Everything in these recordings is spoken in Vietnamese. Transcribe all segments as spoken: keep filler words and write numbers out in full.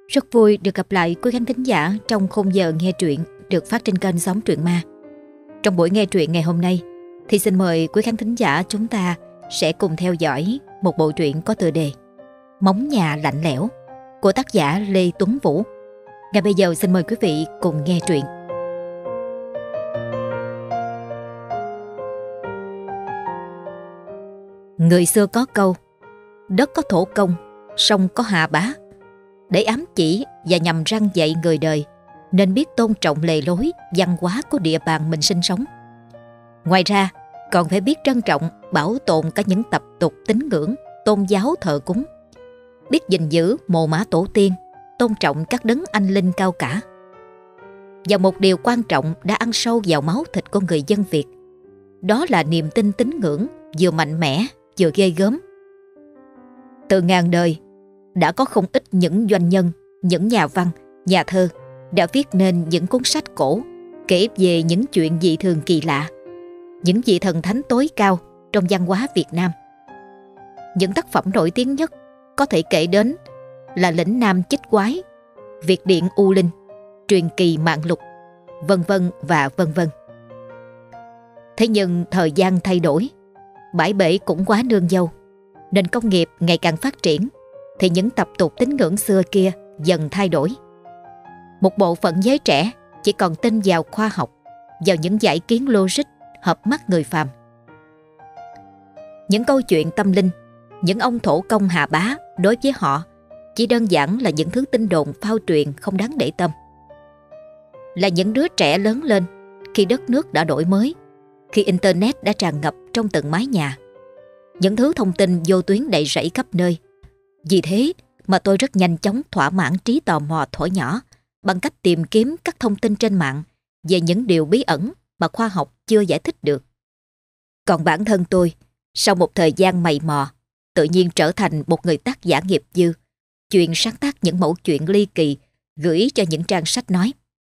Rất vui được gặp lại quý khán thính giả trong khung giờ nghe truyện được phát trên kênh Sống Truyện Ma. Trong buổi nghe truyện ngày hôm nay thì xin mời quý khán thính giả chúng ta sẽ cùng theo dõi một bộ truyện có tựa đề Móng Nhà Lạnh Lẽo của tác giả Lê Tuấn Vũ. Ngay bây giờ xin mời quý vị cùng nghe truyện. Người xưa có câu: đất có thổ công, sông có hạ bá. Để ám chỉ và nhằm răn dạy người đời nên biết tôn trọng lề lối, văn hóa của địa bàn mình sinh sống. Ngoài ra còn phải biết trân trọng, bảo tồn cả những tập tục tín ngưỡng, tôn giáo thờ cúng, biết gìn giữ mồ mả tổ tiên, tôn trọng các đấng anh linh cao cả. Và một điều quan trọng đã ăn sâu vào máu thịt con người dân Việt, đó là niềm tin tín ngưỡng vừa mạnh mẽ vừa ghê gớm. Từ ngàn đời đã có không ít những doanh nhân, những nhà văn, nhà thơ đã viết nên những cuốn sách cổ kể về những chuyện dị thường kỳ lạ, những vị thần thánh tối cao trong văn hóa Việt Nam. Những tác phẩm nổi tiếng nhất có thể kể đến là Lĩnh Nam Chích Quái, Việt Điện U Linh, Truyền Kỳ Mạng Lục, vân vân và vân vân. Thế nhưng thời gian thay đổi, bãi bể cũng quá nương dâu, nên công nghiệp ngày càng phát triển thì những tập tục tín ngưỡng xưa kia dần thay đổi. Một bộ phận giới trẻ chỉ còn tin vào khoa học, vào những giải kiến logic hợp mắt người phàm. Những câu chuyện tâm linh, những ông thổ công hạ bá đối với họ chỉ đơn giản là những thứ tin đồn phao truyền không đáng để tâm. Là những đứa trẻ lớn lên khi đất nước đã đổi mới, khi Internet đã tràn ngập trong từng mái nhà, những thứ thông tin vô tuyến đầy rẫy khắp nơi. Vì thế mà tôi rất nhanh chóng thỏa mãn trí tò mò thuở nhỏ bằng cách tìm kiếm các thông tin trên mạng về những điều bí ẩn mà khoa học chưa giải thích được. Còn bản thân tôi, sau một thời gian mày mò, tự nhiên trở thành một người tác giả nghiệp dư, chuyên sáng tác những mẩu chuyện ly kỳ gửi cho những trang sách nói.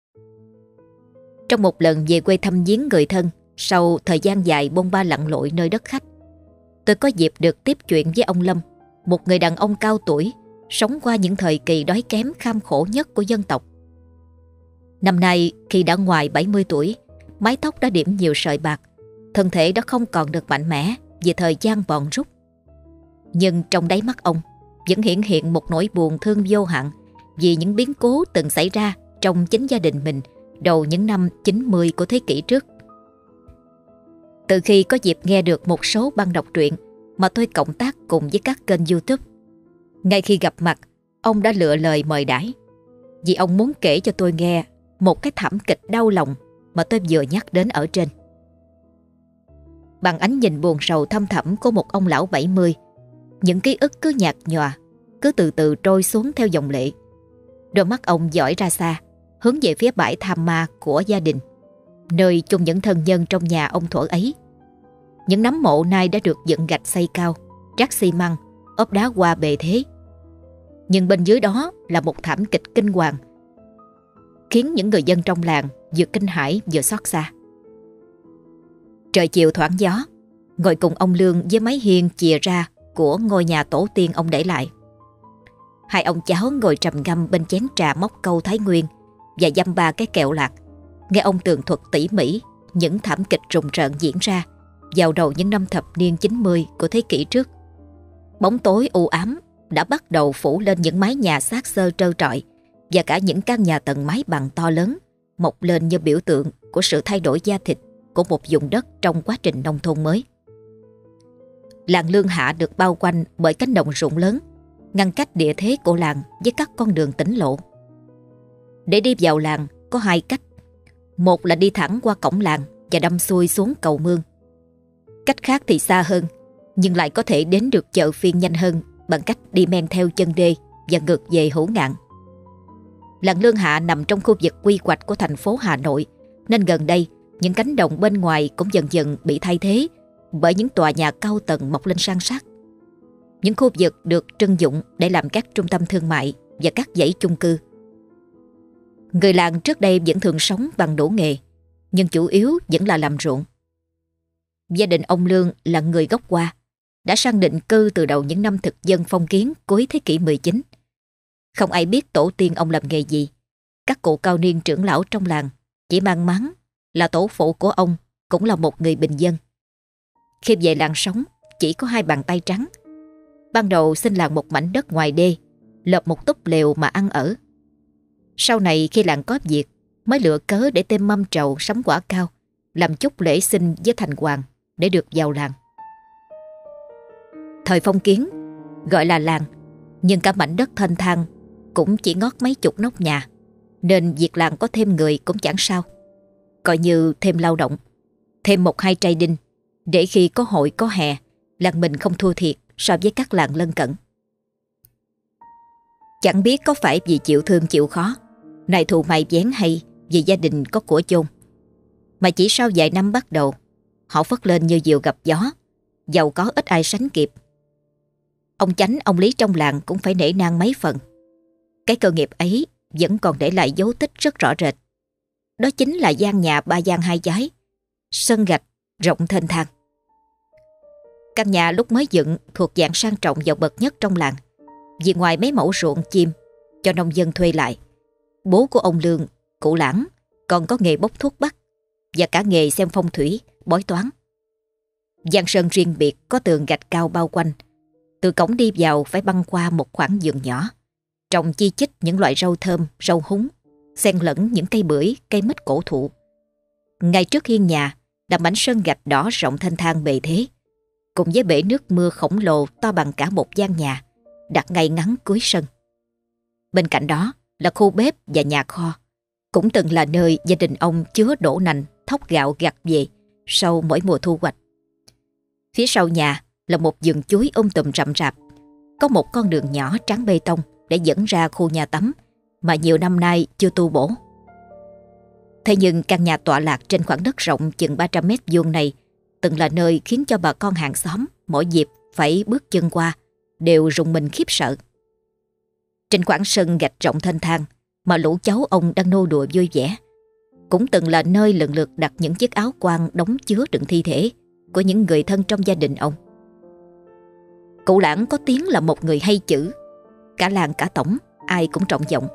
Trong một lần về quê thăm viếng người thân, sau thời gian dài bôn ba lặn lội nơi đất khách, tôi có dịp được tiếp chuyện với ông Lâm, một người đàn ông cao tuổi, sống qua những thời kỳ đói kém kham khổ nhất của dân tộc. Năm nay, khi đã ngoài bảy mươi tuổi, mái tóc đã điểm nhiều sợi bạc, thân thể đã không còn được mạnh mẽ vì thời gian bòn rút. Nhưng trong đáy mắt ông vẫn hiện hiện một nỗi buồn thương vô hạn vì những biến cố từng xảy ra trong chính gia đình mình đầu những năm chín mươi của thế kỷ trước. Từ khi có dịp nghe được một số băng đọc truyện mà tôi cộng tác cùng với các kênh YouTube, ngay khi gặp mặt, ông đã lựa lời mời đãi, vì ông muốn kể cho tôi nghe một cái thảm kịch đau lòng mà tôi vừa nhắc đến ở trên. Bằng ánh nhìn buồn rầu thâm thẳm của một ông lão bảy mươi, những ký ức cứ nhạt nhòa, cứ từ từ trôi xuống theo dòng lệ. Đôi mắt ông dõi ra xa, hướng về phía bãi tham ma của gia đình, nơi chung những thân nhân trong nhà ông thuở ấy. Những nấm mộ nay đã được dựng gạch xây cao, trát xi măng, ốp đá hoa bề thế. Nhưng bên dưới đó là một thảm kịch kinh hoàng, khiến những người dân trong làng vừa kinh hãi vừa xót xa. Trời chiều thoảng gió, ngồi cùng ông Lương với mái hiên chìa ra của ngôi nhà tổ tiên ông để lại. Hai ông cháu ngồi trầm ngâm bên chén trà móc câu Thái Nguyên và dăm ba cái kẹo lạc, nghe ông tường thuật tỉ mỉ những thảm kịch rùng rợn diễn ra vào đầu những năm thập niên chín mươi của thế kỷ trước. Bóng tối u ám đã bắt đầu phủ lên những mái nhà xác xơ trơ trọi và cả những căn nhà tầng mái bằng to lớn, mọc lên như biểu tượng của sự thay đổi da thịt của một vùng đất trong quá trình nông thôn mới. Làng Lương Hạ được bao quanh bởi cánh đồng ruộng lớn, ngăn cách địa thế của làng với các con đường tỉnh lộ. Để đi vào làng có hai cách. Một là đi thẳng qua cổng làng và đâm xuôi xuống cầu Mương. Cách khác thì xa hơn, nhưng lại có thể đến được chợ phiên nhanh hơn bằng cách đi men theo chân đê và ngược về Hữu Ngạn. Làng Lương Hạ nằm trong khu vực quy hoạch của thành phố Hà Nội, nên gần đây những cánh đồng bên ngoài cũng dần dần bị thay thế bởi những tòa nhà cao tầng mọc lên san sát. Những khu vực được trưng dụng để làm các trung tâm thương mại và các dãy chung cư. Người làng trước đây vẫn thường sống bằng đổ nghề, nhưng chủ yếu vẫn là làm ruộng. Gia đình ông Lương là người gốc Hoa, đã sang định cư từ đầu những năm thực dân phong kiến cuối thế kỷ mười chín. Không ai biết tổ tiên ông làm nghề gì. Các cụ cao niên trưởng lão trong làng chỉ mang mắng là tổ phụ của ông cũng là một người bình dân. Khi về làng sống chỉ có hai bàn tay trắng. Ban đầu xin làng một mảnh đất ngoài đê, lợp một túp lều mà ăn ở. Sau này khi làng có việc mới lựa cớ để thêm mâm trầu sắm quả cao, làm chút lễ xin với thành hoàng để được vào làng. Thời phong kiến gọi là làng, nhưng cả mảnh đất thênh thang cũng chỉ ngót mấy chục nóc nhà, nên việc làng có thêm người cũng chẳng sao. Coi như thêm lao động, thêm một hai trai đinh, để khi có hội có hè, làng mình không thua thiệt so với các làng lân cận. Chẳng biết có phải vì chịu thương chịu khó, này thù mày vén, hay vì gia đình có của chôn, mà chỉ sau vài năm bắt đầu, họ phất lên như diều gặp gió, giàu có ít ai sánh kịp. Ông Chánh, ông Lý trong làng cũng phải nể nang mấy phần. Cái cơ nghiệp ấy vẫn còn để lại dấu tích rất rõ rệt. Đó chính là gian nhà ba gian hai chái, sân gạch rộng thênh thang. Căn nhà lúc mới dựng thuộc dạng sang trọng và bậc nhất trong làng, vì ngoài mấy mẫu ruộng chim cho nông dân thuê lại, bố của ông Lương, cụ Lãng, còn có nghề bốc thuốc bắc và cả nghề xem phong thủy, bói toán. Gian sân riêng biệt có tường gạch cao bao quanh. Từ cổng đi vào phải băng qua một khoảng vườn nhỏ, trồng chi chít những loại rau thơm, rau húng, xen lẫn những cây bưởi, cây mít cổ thụ. Ngay trước hiên nhà là mảnh sân gạch đỏ rộng thênh thang bề thế, cùng với bể nước mưa khổng lồ to bằng cả một gian nhà, đặt ngay ngắn cuối sân. Bên cạnh đó là khu bếp và nhà kho, cũng từng là nơi gia đình ông chứa đổ nành, thóc gạo gặt về sau mỗi mùa thu hoạch. Phía sau nhà là một vườn chuối um tùm rậm rạp, có một con đường nhỏ tráng bê tông để dẫn ra khu nhà tắm mà nhiều năm nay chưa tu bổ. Thế nhưng căn nhà tọa lạc trên khoảng đất rộng chừng ba trăm mét vuông này từng là nơi khiến cho bà con hàng xóm mỗi dịp phải bước chân qua đều rùng mình khiếp sợ. Trên khoảng sân gạch rộng thênh thang mà lũ cháu ông đang nô đùa vui vẻ, cũng từng là nơi lần lượt đặt những chiếc áo quan đóng chứa đựng thi thể của những người thân trong gia đình ông. Cụ Lãng có tiếng là một người hay chữ, cả làng cả tổng ai cũng trọng vọng.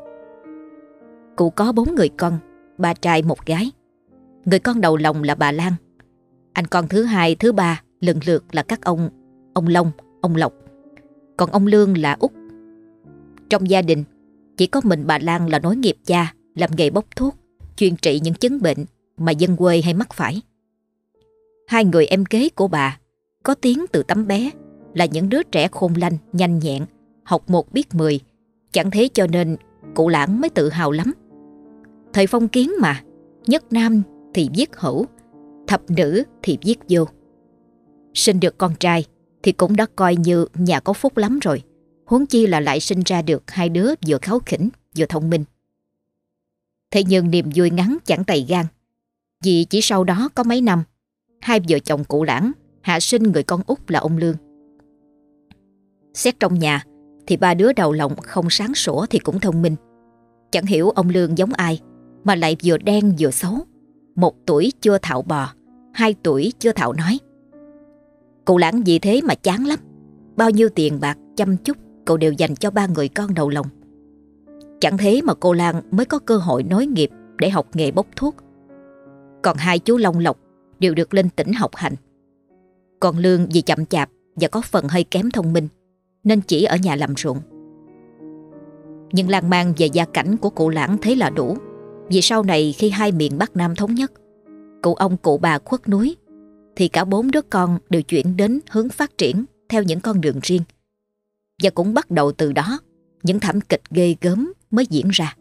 Cụ có bốn người con, ba trai một gái. Người con đầu lòng là bà Lan, anh con thứ hai, thứ ba lần lượt là các ông ông Long, ông Lộc, còn ông Lương là út. Trong gia đình chỉ có mình bà Lan là nối nghiệp cha, làm nghề bốc thuốc, chuyên trị những chứng bệnh mà dân quê hay mắc phải. Hai người em kế của bà có tiếng từ tấm bé là những đứa trẻ khôn lanh, nhanh nhẹn, học một biết mười. Chẳng thế cho nên cụ Lãng mới tự hào lắm. Thời phong kiến mà, nhất nam thì viết hữu, thập nữ thì viết vô. Sinh được con trai thì cũng đã coi như nhà có phúc lắm rồi, huống chi là lại sinh ra được hai đứa vừa kháu khỉnh vừa thông minh. Thế nhưng niềm vui ngắn chẳng tày gan, vì chỉ sau đó có mấy năm, hai vợ chồng cụ Lãng hạ sinh người con út là ông Lương. Xét trong nhà thì ba đứa đầu lòng không sáng sủa thì cũng thông minh. Chẳng hiểu ông Lương giống ai mà lại vừa đen vừa xấu. Một tuổi chưa thạo bò, hai tuổi chưa thạo nói. Cụ Lãng vì thế mà chán lắm. Bao nhiêu tiền bạc chăm chút cậu đều dành cho ba người con đầu lòng. Chẳng thế mà cô Lan mới có cơ hội nối nghiệp để học nghề bốc thuốc. Còn hai chú Long Lộc đều được lên tỉnh học hành. Còn Lương vì chậm chạp và có phần hơi kém thông minh nên chỉ ở nhà làm ruộng. Nhưng lan man về gia cảnh của cụ Lãng thế là đủ. Vì sau này khi hai miền Bắc Nam thống nhất, cụ ông cụ bà khuất núi, thì cả bốn đứa con đều chuyển đến hướng phát triển theo những con đường riêng. Và cũng bắt đầu từ đó những thảm kịch ghê gớm mới diễn ra.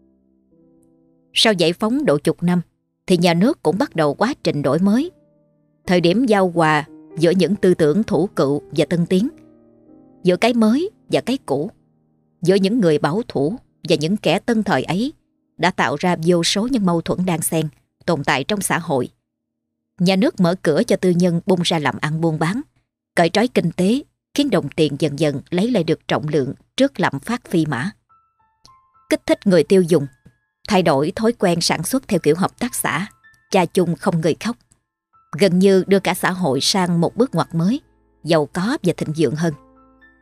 Sau giải phóng độ chục năm thì nhà nước cũng bắt đầu quá trình đổi mới. Thời điểm giao hòa giữa những tư tưởng thủ cựu và tân tiến, giữa cái mới và cái cũ, giữa những người bảo thủ và những kẻ tân thời ấy đã tạo ra vô số những mâu thuẫn đan xen tồn tại trong xã hội. Nhà nước mở cửa cho tư nhân bung ra làm ăn buôn bán, cởi trói kinh tế, khiến đồng tiền dần dần lấy lại được trọng lượng trước lạm phát phi mã. Kích thích người tiêu dùng, thay đổi thói quen sản xuất theo kiểu hợp tác xã, cha chung không người khóc, gần như đưa cả xã hội sang một bước ngoặt mới, giàu có và thịnh vượng hơn.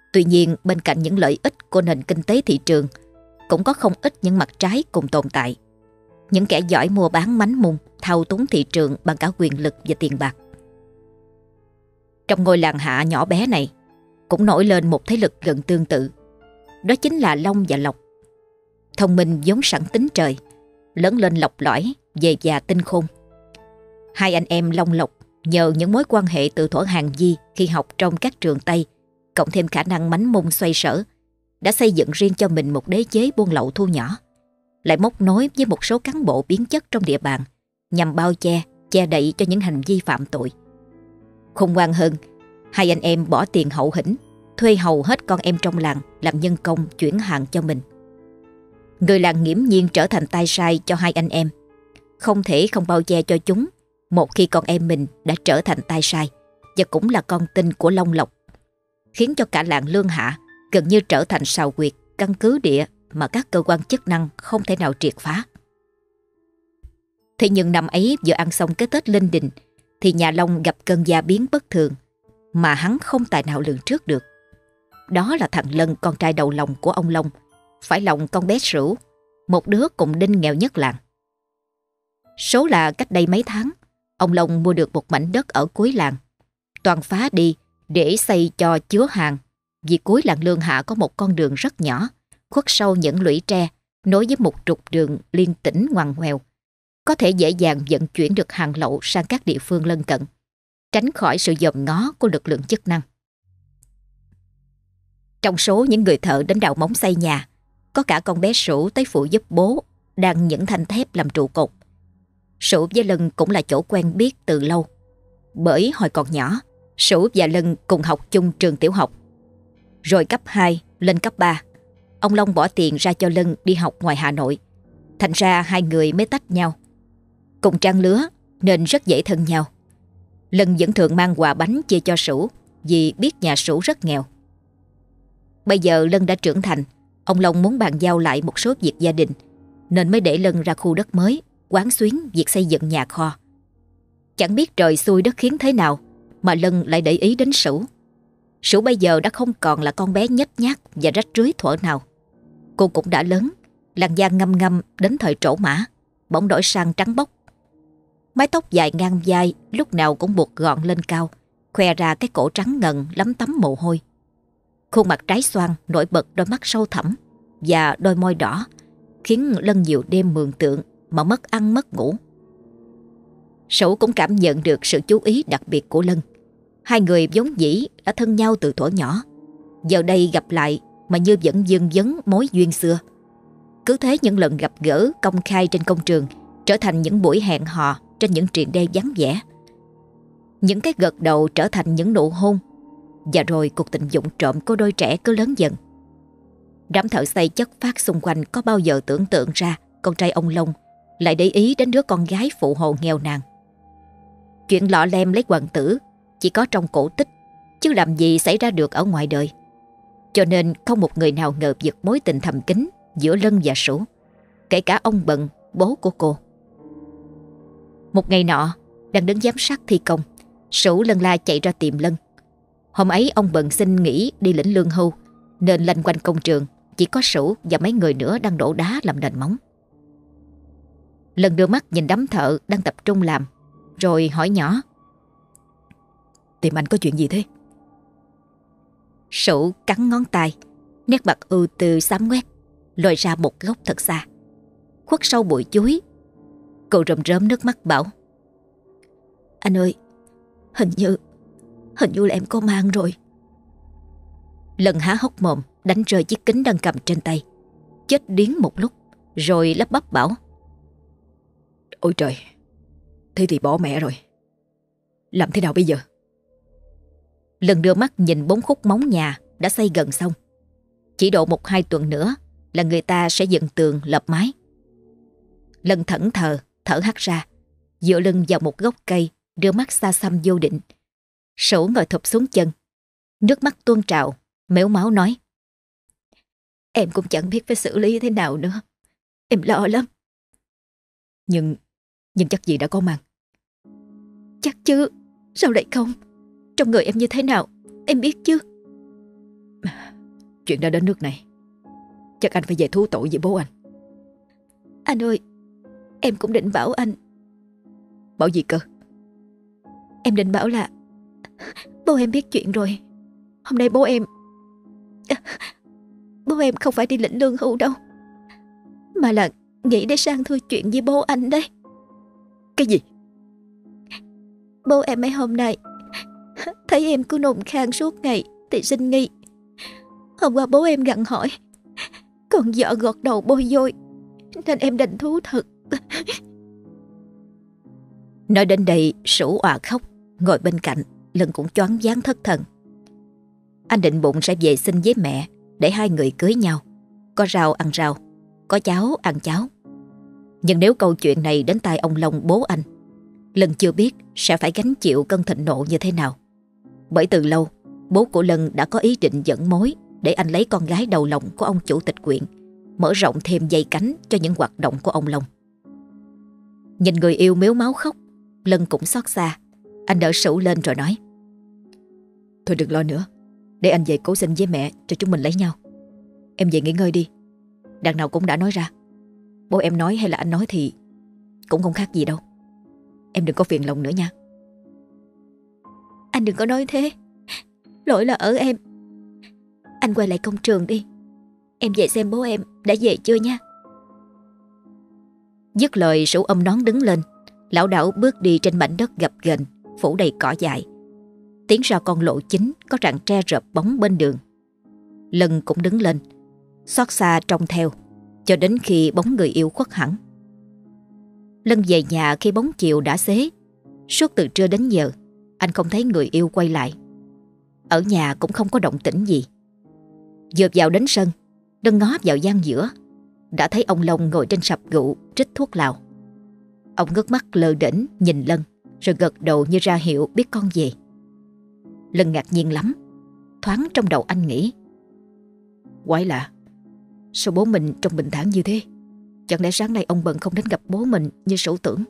Tuy nhiên, bên cạnh những lợi ích của nền kinh tế thị trường, cũng có không ít những mặt trái cùng tồn tại. Những kẻ giỏi mua bán mánh mung, thao túng thị trường bằng cả quyền lực và tiền bạc. Trong ngôi làng Hạ nhỏ bé này cũng nổi lên một thế lực gần tương tự. Đó chính là Long và Lộc. Thông minh vốn sẵn tính trời, lớn lên lọc lõi, về già tinh khôn. Hai anh em Long Lộc nhờ những mối quan hệ từ thuở hàng di khi học trong các trường Tây, cộng thêm khả năng mánh mung xoay sở, đã xây dựng riêng cho mình một đế chế buôn lậu thu nhỏ, lại móc nối với một số cán bộ biến chất trong địa bàn nhằm bao che, che đậy cho những hành vi phạm tội. Khôn ngoan hơn, hai anh em bỏ tiền hậu hĩnh, thuê hầu hết con em trong làng làm nhân công chuyển hàng cho mình. Người làng nghiễm nhiên trở thành tay sai cho hai anh em, không thể không bao che cho chúng một khi con em mình đã trở thành tay sai và cũng là con tin của Long Lộc, khiến cho cả làng Lương Hạ gần như trở thành sào huyệt, căn cứ địa mà các cơ quan chức năng không thể nào triệt phá. Thế nhưng năm ấy vừa ăn xong cái Tết Linh Đình thì nhà Long gặp cơn gia biến bất thường mà hắn không tài nào lường trước được. Đó là thằng Lân, con trai đầu lòng của ông Long, phải lòng con bé Sửu, một đứa cùng đinh nghèo nhất làng. Số là cách đây mấy tháng, ông Long mua được một mảnh đất ở cuối làng, toàn phá đi để xây cho chứa hàng, vì cuối làng Lương Hạ có một con đường rất nhỏ, khuất sâu những lũy tre, nối với một trục đường liên tỉnh ngoằn ngoèo, có thể dễ dàng vận chuyển được hàng lậu sang các địa phương lân cận, tránh khỏi sự dòm ngó của lực lượng chức năng. Trong số những người thợ đến đào móng xây nhà, có cả con bé Sửu tới phụ giúp bố đang những thanh thép làm trụ cột. Sửu với Lân cũng là chỗ quen biết từ lâu, bởi hồi còn nhỏ, Sửu và Lân cùng học chung trường tiểu học. Rồi cấp hai lên cấp ba, ông Long bỏ tiền ra cho Lân đi học ngoài Hà Nội, thành ra hai người mới tách nhau. Cùng trang lứa nên rất dễ thân nhau. Lân vẫn thường mang quà bánh chia cho Sửu vì biết nhà Sửu rất nghèo. Bây giờ Lân đã trưởng thành, ông Long muốn bàn giao lại một số việc gia đình, nên mới để Lân ra khu đất mới, quán xuyến việc xây dựng nhà kho. Chẳng biết trời xui đất khiến thế nào mà Lân lại để ý đến Sửu. Sửu bây giờ đã không còn là con bé nhếch nhác và rách rưới thuở nào. Cô cũng đã lớn, làn da ngăm ngăm đến thời trổ mã, bỗng đổi sang trắng bóc. Mái tóc dài ngang vai lúc nào cũng buộc gọn lên cao, khoe ra cái cổ trắng ngần lấm tấm mồ hôi. Khuôn mặt trái xoan nổi bật đôi mắt sâu thẳm và đôi môi đỏ, khiến Lân nhiều đêm mường tượng mà mất ăn mất ngủ. Sửu cũng cảm nhận được sự chú ý đặc biệt của Lân. Hai người vốn dĩ đã thân nhau từ thuở nhỏ, giờ đây gặp lại mà như vẫn vương vấn mối duyên xưa. Cứ thế những lần gặp gỡ công khai trên công trường trở thành những buổi hẹn hò trên những triền đê vắng vẻ. Những cái gật đầu trở thành những nụ hôn, và rồi cuộc tình vụng trộm của đôi trẻ cứ lớn dần. Đám thợ xây chất phác xung quanh có bao giờ tưởng tượng ra con trai ông Long lại để ý đến đứa con gái phụ hồ nghèo nàn. Chuyện lọ lem lấy hoàng tử chỉ có trong cổ tích, chứ làm gì xảy ra được ở ngoài đời. Cho nên không một người nào ngờ vực mối tình thầm kín giữa Lân và Sửu, kể cả ông Bận, bố của cô. Một ngày nọ, đang đứng giám sát thi công, Sửu lân la chạy ra tìm Lân. Hôm ấy ông Bận xin nghỉ đi lĩnh lương hưu, nên lanh quanh công trường chỉ có Sửu và mấy người nữa đang đổ đá làm nền móng. Lân đưa mắt nhìn đám thợ đang tập trung làm, rồi hỏi nhỏ: "Tìm anh có chuyện gì thế?" Sửu cắn ngón tay, nét mặt ưu tư xám ngoét, lôi ra một góc thật xa, khuất sau bụi chuối. Cô rơm rớm nước mắt bảo: "Anh ơi, hình như Hình như là em có mang rồi." Lân há hốc mồm, đánh rơi chiếc kính đang cầm trên tay, chết điếng một lúc, rồi lắp bắp bảo: "Ôi trời, thế thì bỏ mẹ rồi. Làm thế nào bây giờ?" Lân đưa mắt nhìn bốn khúc móng nhà đã xây gần xong. Chỉ độ một hai tuần nữa là người ta sẽ dựng tường lợp mái. Lân thẫn thờ, thở hắt ra, dựa lưng vào một gốc cây, đưa mắt xa xăm vô định. Sửu ngồi thụp xuống chân, nước mắt tuôn trào, mếu máo nói: "Em cũng chẳng biết phải xử lý thế nào nữa. Em lo lắm." Nhưng, nhưng chắc gì đã có mang. "Chắc chứ, sao lại không? Trong người em như thế nào, em biết chứ." Chuyện đã đến nước này, chắc anh phải về thú tội với bố anh. Anh ơi, em cũng định bảo anh. Bảo gì cơ? Em định bảo là bố em biết chuyện rồi. Hôm nay bố em Bố em không phải đi lĩnh lương hưu đâu, mà là nghĩ để sang thưa chuyện với bố anh đấy. Cái gì? Bố em mấy hôm nay thấy em cứ nôn khan suốt ngày thì xin nghi. Hôm qua bố em gặng hỏi, còn vợ gọt đầu bôi vôi, nên em đành thú thật. Nói đến đây Sửu òa khóc. Ngồi bên cạnh Lân cũng choáng váng thất thần. Anh định bụng sẽ về xin với mẹ để hai người cưới nhau, có rau ăn rau, có cháo ăn cháo. Nhưng nếu câu chuyện này đến tai ông Long bố anh, Lân chưa biết sẽ phải gánh chịu cơn thịnh nộ như thế nào. Bởi từ lâu bố của Lân đã có ý định dẫn mối để anh lấy con gái đầu lòng của ông chủ tịch huyện, mở rộng thêm dây cánh cho những hoạt động của ông Long. Nhìn người yêu mếu máu khóc, Lân cũng xót xa. Anh đỡ Sửu lên rồi nói: Thôi đừng lo nữa, để anh về cố xin với mẹ cho chúng mình lấy nhau. Em về nghỉ ngơi đi. Đằng nào cũng đã nói ra, bố em nói hay là anh nói thì cũng không khác gì đâu. Em đừng có phiền lòng nữa nha. Anh đừng có nói thế, lỗi là ở em. Anh quay lại công trường đi, em về xem bố em đã về chưa nha. Dứt lời Sửu ôm nón đứng lên, lảo đảo bước đi trên mảnh đất gập ghềnh phủ đầy cỏ dại, tiến ra con lộ chính có rặng tre rợp bóng bên đường. Lân cũng đứng lên, xót xa trông theo cho đến khi bóng người yêu khuất hẳn. Lân về nhà khi bóng chiều đã xế. Suốt từ trưa đến giờ anh không thấy người yêu quay lại. Ở nhà cũng không có động tĩnh gì. Vừa vào đến sân, Lân ngó vào gian giữa, đã thấy ông Long ngồi trên sập gụ trích thuốc lào. Ông ngước mắt lơ đễnh nhìn Lân, rồi gật đầu như ra hiệu biết con về. Lân ngạc nhiên lắm. Thoáng trong đầu anh nghĩ: quái lạ, sao bố mình trông bình thản như thế? Chẳng lẽ sáng nay ông bận không đến gặp bố mình như Sửu tưởng?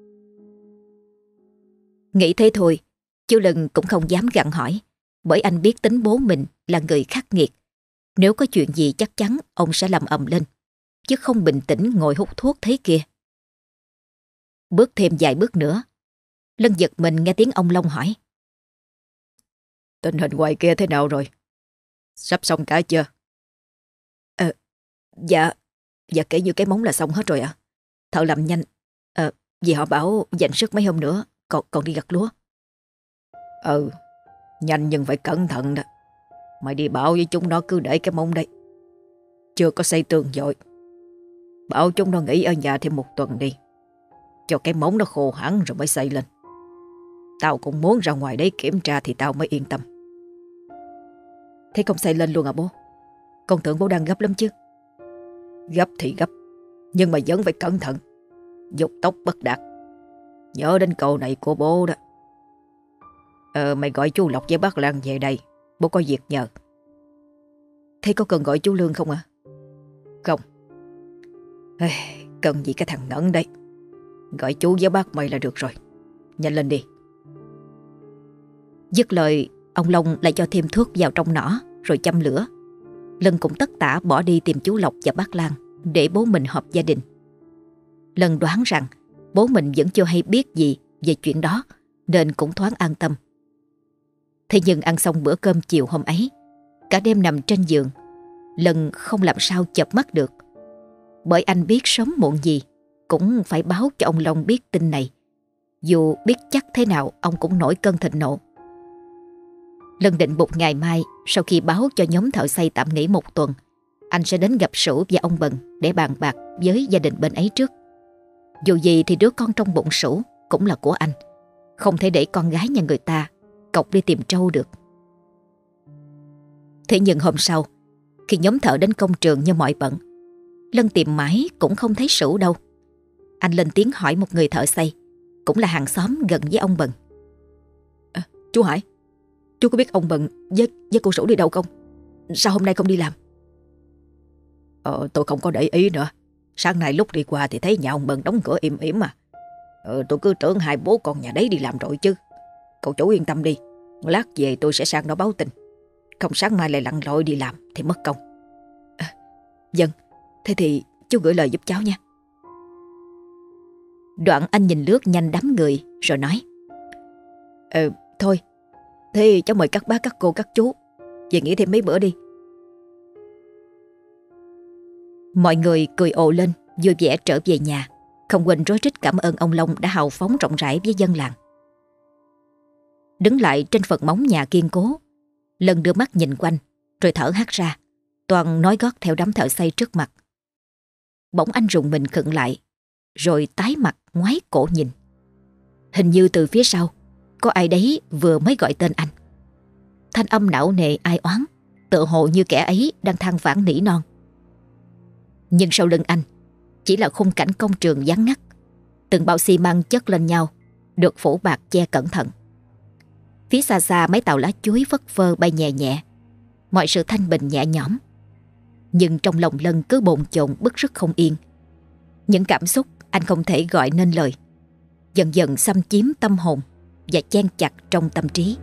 Nghĩ thế thôi, chứ Lân cũng không dám gặng hỏi, bởi anh biết tính bố mình là người khắc nghiệt. Nếu có chuyện gì chắc chắn ông sẽ làm ầm lên, chứ không bình tĩnh ngồi hút thuốc thế kia. Bước thêm vài bước nữa, Lân giật mình nghe tiếng ông Long hỏi: Tình hình ngoài kia thế nào rồi? Sắp xong cả chưa? Ờ, dạ, dạ kể như cái móng là xong hết rồi ạ. Thợ làm nhanh, ờ, vì họ bảo dành sức mấy hôm nữa, còn, còn đi gặt lúa. Ừ, nhanh nhưng phải cẩn thận đó. Mày đi bảo với chúng nó cứ để cái móng đây. Chưa có xây tường dội. Bảo chúng nó nghỉ ở nhà thêm một tuần đi, cho cái móng nó khô hẳn rồi mới xây lên. Tao cũng muốn ra ngoài đấy kiểm tra thì tao mới yên tâm. Thế không xây lên luôn à bố? Con tưởng bố đang gấp lắm chứ. Gấp thì gấp, nhưng mà vẫn phải cẩn thận, dục tốc bất đạt. Nhớ đến câu này của bố đó. Ờ, mày gọi chú Lộc với bác Lan về đây, bố có việc nhờ. Thế có cần gọi chú Lương không ạ? À? Không. Ê, cần gì cái thằng Ngân đây. Gọi chú với bác mày là được rồi. Nhanh lên đi. Dứt lời, ông Long lại cho thêm thuốc vào trong nỏ rồi châm lửa. Lân cũng tất tả bỏ đi tìm chú Lộc và bác Lan để bố mình họp gia đình. Lân đoán rằng bố mình vẫn chưa hay biết gì về chuyện đó, nên cũng thoáng an tâm. Thế nhưng ăn xong bữa cơm chiều hôm ấy, cả đêm nằm trên giường, Lân không làm sao chợp mắt được. Bởi anh biết sớm muộn gì cũng phải báo cho ông Long biết tin này. Dù biết chắc thế nào ông cũng nổi cơn thịnh nộ. Lân định một ngày mai, sau khi báo cho nhóm thợ xây tạm nghỉ một tuần, anh sẽ đến gặp Sửu và ông Bần để bàn bạc với gia đình bên ấy trước. Dù gì thì đứa con trong bụng Sửu cũng là của anh, không thể để con gái nhà người ta cọc đi tìm trâu được. Thế nhưng hôm sau, khi nhóm thợ đến công trường như mọi bận, Lân tìm mãi cũng không thấy Sửu đâu. Anh lên tiếng hỏi một người thợ xây, cũng là hàng xóm gần với ông Bần. À, chú Hải, chú có biết ông Bần với, với cô Sửu đi đâu không? Sao hôm nay không đi làm? Ờ, tôi không có để ý nữa. Sáng nay lúc đi qua thì thấy nhà ông Bần đóng cửa im ỉm mà. Ờ, tôi cứ tưởng hai bố con nhà đấy đi làm rồi chứ. Cậu chủ yên tâm đi, lát về tôi sẽ sang đó báo tin. không sáng mai lại lặn lội đi làm thì mất công. À, vâng, thế thì chú gửi lời giúp cháu nha. Đoạn anh nhìn lướt nhanh đám người rồi nói: Ờ, thôi, thế cháu mời các bác, các cô, các chú về nghỉ thêm mấy bữa đi. Mọi người cười ồ lên, vui vẻ trở về nhà, không quên rối rít cảm ơn ông Long đã hào phóng rộng rãi với dân làng. Đứng lại trên phần móng nhà kiên cố, Lân đưa mắt nhìn quanh rồi thở hắt ra, toàn nói gót theo đám thợ xây trước mặt. Bỗng anh rùng mình khựng lại, rồi tái mặt ngoái cổ nhìn. Hình như từ phía sau có ai đấy vừa mới gọi tên anh. Thanh âm não nề ai oán, tựa hồ như kẻ ấy đang than vãn nỉ non. Nhưng sau lưng anh chỉ là khung cảnh công trường vắng ngắt, từng bao xi măng chất lên nhau, được phủ bạt che cẩn thận. Phía xa xa mấy tàu lá chuối phất phơ bay nhẹ nhẹ, mọi sự thanh bình nhẹ nhõm. Nhưng trong lòng Lân cứ bồn chồn bứt rứt không yên. Những cảm xúc anh không thể gọi nên lời, dần dần xâm chiếm tâm hồn và chen chặt trong tâm trí.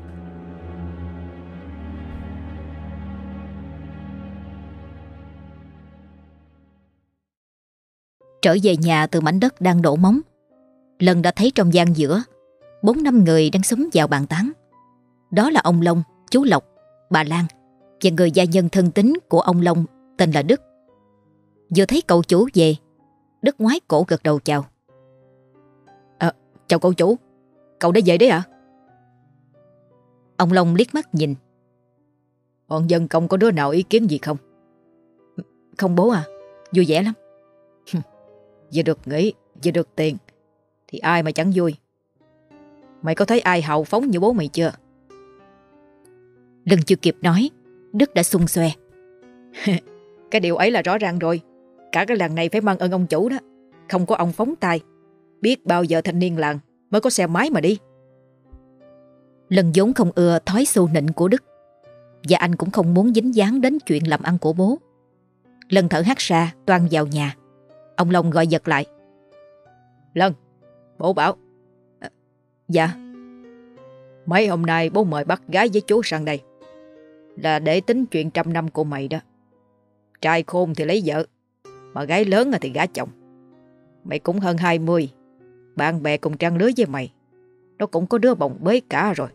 Trở về nhà từ mảnh đất đang đổ móng, Lân đã thấy trong gian giữa bốn năm người đang xúm vào bàn tán. Đó là ông Long, chú Lộc, bà Lan và người gia nhân thân tín của ông Long tên là Đức. Vừa thấy cậu chủ về, Đức ngoái cổ gật đầu chào. À, chào cậu chủ, cậu đã về đấy ạ? À? Ông Long liếc mắt nhìn. Bọn dân công có đứa nào ý kiến gì không? Không bố à, vui vẻ lắm. Vừa được nghỉ, vừa được tiền thì ai mà chẳng vui. Mày có thấy ai hào phóng như bố mày chưa? Lần chưa kịp nói, Đức đã xung xoe. Cái điều ấy là rõ ràng rồi. Cả cái làng này phải mang ơn ông chủ đó. Không có ông phóng tay, biết bao giờ thanh niên làng mới có xe máy mà đi. Lần vốn không ưa thói xô nịnh của Đức, và anh cũng không muốn dính dáng đến chuyện làm ăn của bố. Lần thở hắt ra toan vào nhà, ông Long gọi giật lại. Lân, bố bảo. À, dạ. Mấy hôm nay bố mời bác gái với chú sang đây là để tính chuyện trăm năm của mày đó. Trai khôn thì lấy vợ, mà gái lớn thì gả chồng. Mày cũng hơn hai mươi, bạn bè cùng trang lứa với mày, nó cũng có đứa bồng bế cả rồi.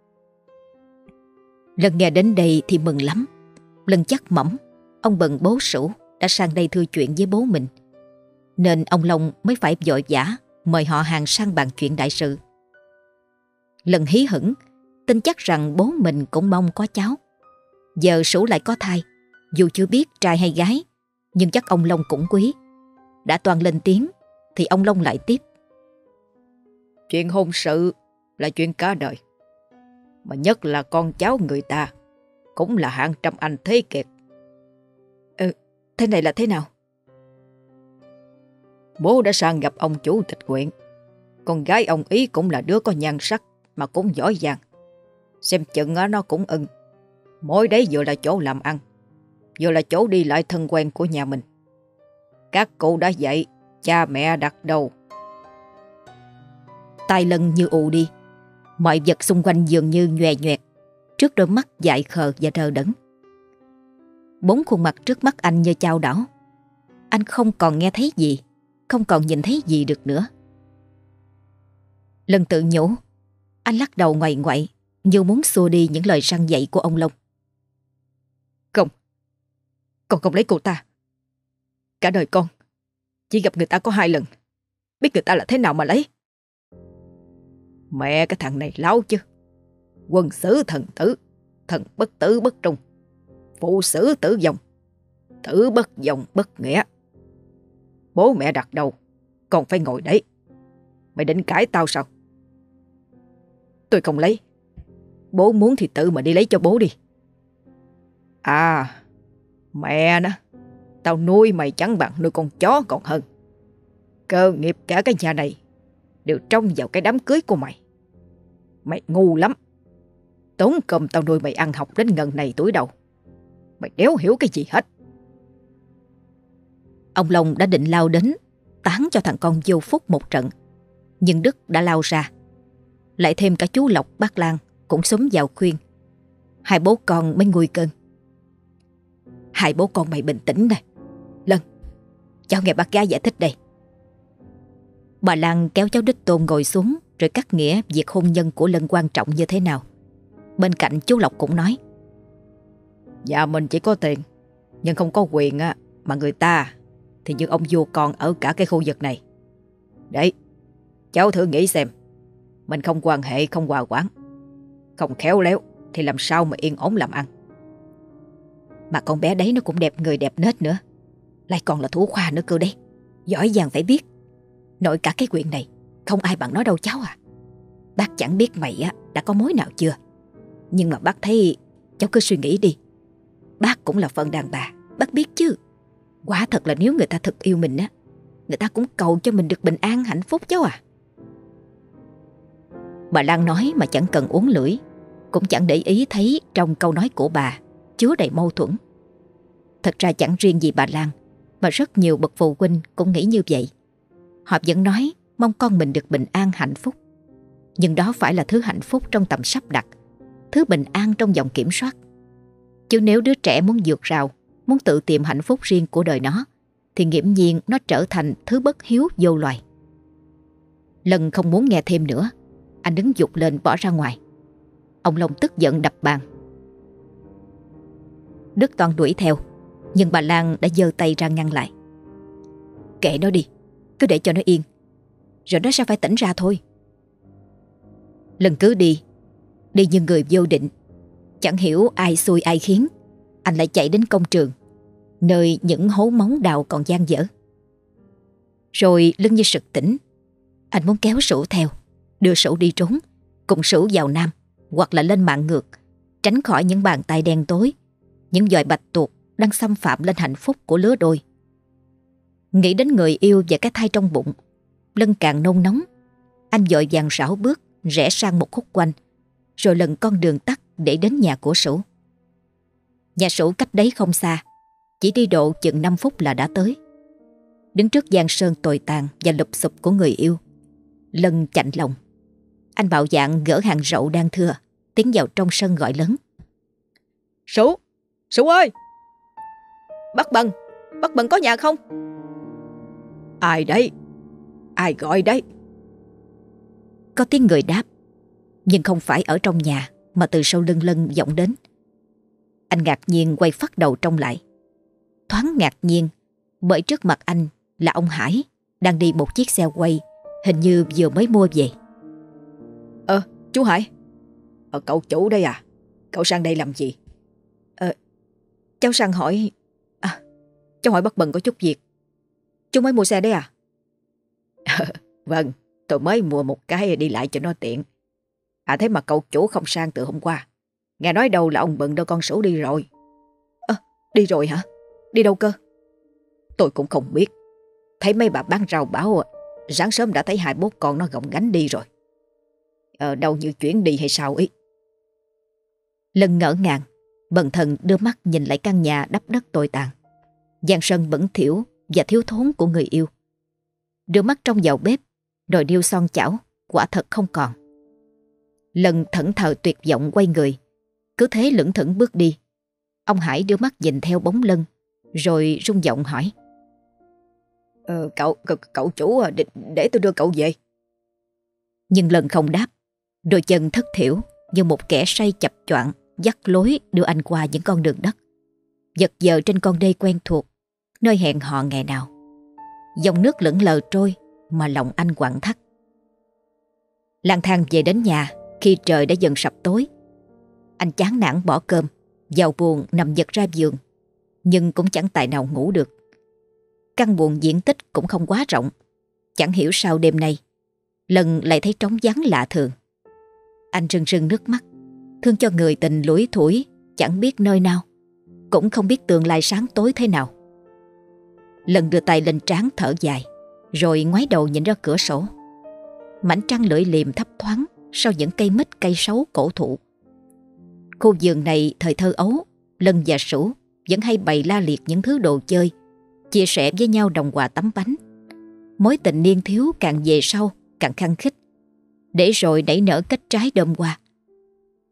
Lần nghe đến đây thì mừng lắm. Lần chắc mẩm ông bần bố Sửu đã sang đây thưa chuyện với bố mình, nên ông Long mới phải vội vã mời họ hàng sang bàn chuyện đại sự. Lần hí hửng tin chắc rằng bố mình cũng mong có cháu. Giờ Sửu lại có thai, dù chưa biết trai hay gái, nhưng chắc ông Long cũng quý. Đã toàn lên tiếng thì ông Long lại tiếp. Chuyện hôn sự là chuyện cả đời, mà nhất là con cháu người ta cũng là hạng trăm anh thế kiệt. Ừ, thế này là thế nào? Bố đã sang gặp ông chủ tịch huyện. Con gái ông ý cũng là đứa có nhan sắc mà cũng giỏi giang. Xem chừng nó cũng ưng. Mỗi đấy vừa là chỗ làm ăn, vừa là chỗ đi lại thân quen của nhà mình. Các cụ đã dạy, cha mẹ đặt đầu. Tai Lân như ù đi. Mọi vật xung quanh dường như nhòe nhoẹt trước đôi mắt dại khờ và đờ đẫn. Bốn khuôn mặt trước mắt anh như chao đảo. Anh không còn nghe thấy gì, không còn nhìn thấy gì được nữa. Lân tự nhủ, anh lắc đầu ngoại ngoại như muốn xua đi những lời răn dạy của ông Long. Không, con không lấy cô ta. Cả đời con chỉ gặp người ta có hai lần, biết người ta là thế nào mà lấy. Mẹ cái thằng này láo chứ. Quân sử thần tử, thần bất tử bất trung, phụ sử tử vong, tử bất vong bất nghĩa. Bố mẹ đặt đầu, con phải ngồi đấy. Mày định cãi tao sao? Tôi không lấy. Bố muốn thì tự mà đi lấy cho bố đi. À, mẹ nó, tao nuôi mày chẳng bằng nuôi con chó còn hơn. Cơ nghiệp cả cái nhà này đều trông vào cái đám cưới của mày. Mày ngu lắm. Tốn công tao nuôi mày ăn học đến ngần này tuổi đầu, mày đéo hiểu cái gì hết. Ông Long đã định lao đến tán cho thằng con vô phúc một trận, nhưng Đức đã lao ra. Lại thêm cả chú Lộc, bác Lan cũng xúm vào khuyên. hai bố con mới nguôi cơn. Hai bố con mày bình tĩnh nè. Lân, cháu nghe bác gái giải thích đây. Bà Lan kéo cháu đích tôn ngồi xuống rồi cắt nghĩa việc hôn nhân của Lân quan trọng như thế nào. Bên cạnh chú Lộc cũng nói: Nhà mình chỉ có tiền nhưng không có quyền á, mà người ta thì như ông vua con ở cả cái khu vực này. Đấy, cháu thử nghĩ xem, mình không quan hệ, không hòa quản, không khéo léo thì làm sao mà yên ổn làm ăn. Mà con bé đấy nó cũng đẹp người đẹp nết nữa, lại còn là thủ khoa nữa cơ đấy. Giỏi giang phải biết. Nội cả cái quyện này không ai bằng nó đâu cháu à. Bác chẳng biết mày á đã có mối nào chưa, nhưng mà bác thấy cháu cứ suy nghĩ đi. Bác cũng là phận đàn bà, bác biết chứ. Quả thật là nếu người ta thực yêu mình á, người ta cũng cầu cho mình được bình an hạnh phúc cháu à. Bà Lan nói mà chẳng cần uốn lưỡi, cũng chẳng để ý thấy trong câu nói của bà chứa đầy mâu thuẫn. Thật ra chẳng riêng gì bà Lan, mà rất nhiều bậc phụ huynh cũng nghĩ như vậy. Họ vẫn nói mong con mình được bình an hạnh phúc, nhưng đó phải là thứ hạnh phúc trong tầm sắp đặt, thứ bình an trong vòng kiểm soát. Chứ nếu đứa trẻ muốn vượt rào, muốn tự tìm hạnh phúc riêng của đời nó, thì nghiễm nhiên nó trở thành thứ bất hiếu vô loài. Lân không muốn nghe thêm nữa, anh đứng giục lên bỏ ra ngoài. Ông Long tức giận đập bàn. Đức Toàn đuổi theo, nhưng bà Lan đã giơ tay ra ngăn lại. Kệ nó đi, cứ để cho nó yên, rồi nó sẽ phải tỉnh ra thôi. Lân cứ đi, đi như người vô định. Chẳng hiểu ai xui ai khiến anh lại chạy đến công trường, nơi những hố móng đào còn dang dở. Rồi Lân như sực tỉnh. Anh muốn kéo Sửu theo, đưa Sửu đi trốn, cùng Sửu vào Nam, hoặc là lên mạng ngược, tránh khỏi những bàn tay đen tối, những giòi bạch tuộc đang xâm phạm lên hạnh phúc của lứa đôi. Nghĩ đến người yêu và cái thai trong bụng, Lân càng nôn nóng. Anh vội vàng rảo bước rẽ sang một khúc quanh, rồi lần con đường tắt để đến nhà của Sửu. Nhà Sửu cách đấy không xa, chỉ đi độ chừng năm phút là đã tới. Đứng trước giang sơn tồi tàn và lụp xụp của người yêu, Lân chạnh lòng. Anh bạo dạn gỡ hàng rậu đang thưa, tiến vào trong sân gọi lớn: Sửu, Sửu ơi! Bác Bần, bác Bần có nhà không? Ai đấy? Ai gọi đấy? Có tiếng người đáp, nhưng không phải ở trong nhà, mà từ sau lưng Lân vọng đến. Anh ngạc nhiên quay phắt đầu trông lại. Thoáng ngạc nhiên bởi trước mặt anh là ông Hải, đang đi một chiếc xe quay, hình như vừa mới mua về. Ờ, chú Hải. Ờ, cậu chủ đây à? Cậu sang đây làm gì? Ờ, cháu sang hỏi... À, cháu hỏi bác Bần có chút việc. Chú mới mua xe đấy à? Vâng, tôi mới mua một cái đi lại cho nó tiện. À thế mà cậu chủ không sang từ hôm qua. Nghe nói đâu là ông Bận đưa con Sửu đi rồi. Ờ, đi rồi hả? Đi đâu cơ? Tôi cũng không biết. Thấy mấy bà bán rau bảo sáng sớm đã thấy hai bố con nó gồng gánh đi rồi. Ờ, đâu như chuyển đi hay sao ý. Lân ngỡ ngàng, bần thần đưa mắt nhìn lại căn nhà đắp đất tồi tàn, giang sơn bẩn thỉu và thiếu thốn của người yêu. Đưa mắt trong vào bếp, nồi niêu son chảo quả thật không còn. Lân thẫn thờ tuyệt vọng quay người, cứ thế lững thững bước đi. Ông Hải đưa mắt nhìn theo bóng Lân, rồi rung giọng hỏi: ờ, cậu, cậu cậu chủ để, để tôi đưa cậu về. Nhưng Lân không đáp, đôi chân thất thiểu như một kẻ say chập choạng dắt lối đưa anh qua những con đường đất, giật giờ trên con đê quen thuộc, nơi hẹn hò ngày nào. Dòng nước lững lờ trôi mà lòng anh quặn thắt. Lang thang về đến nhà khi trời đã dần sập tối. Anh chán nản bỏ cơm, vào buồn nằm giật ra giường, nhưng cũng chẳng tài nào ngủ được. Căn buồng diện tích cũng không quá rộng. Chẳng hiểu sao đêm nay Lân lại thấy trống vắng lạ thường. Anh rưng rưng nước mắt, thương cho người tình lủi thủi, chẳng biết nơi nào, cũng không biết tương lai sáng tối thế nào. Lân đưa tay lên trán thở dài, rồi ngoái đầu nhìn ra cửa sổ. Mảnh trăng lưỡi liềm thấp thoáng sau những cây mít cây sấu cổ thụ. Khu vườn này thời thơ ấu, Lân và Sửu vẫn hay bày la liệt những thứ đồ chơi, chia sẻ với nhau đồng quà tấm bánh. Mối tình niên thiếu càng về sau càng khăng khít, để rồi nảy nở kết trái đơm hoa.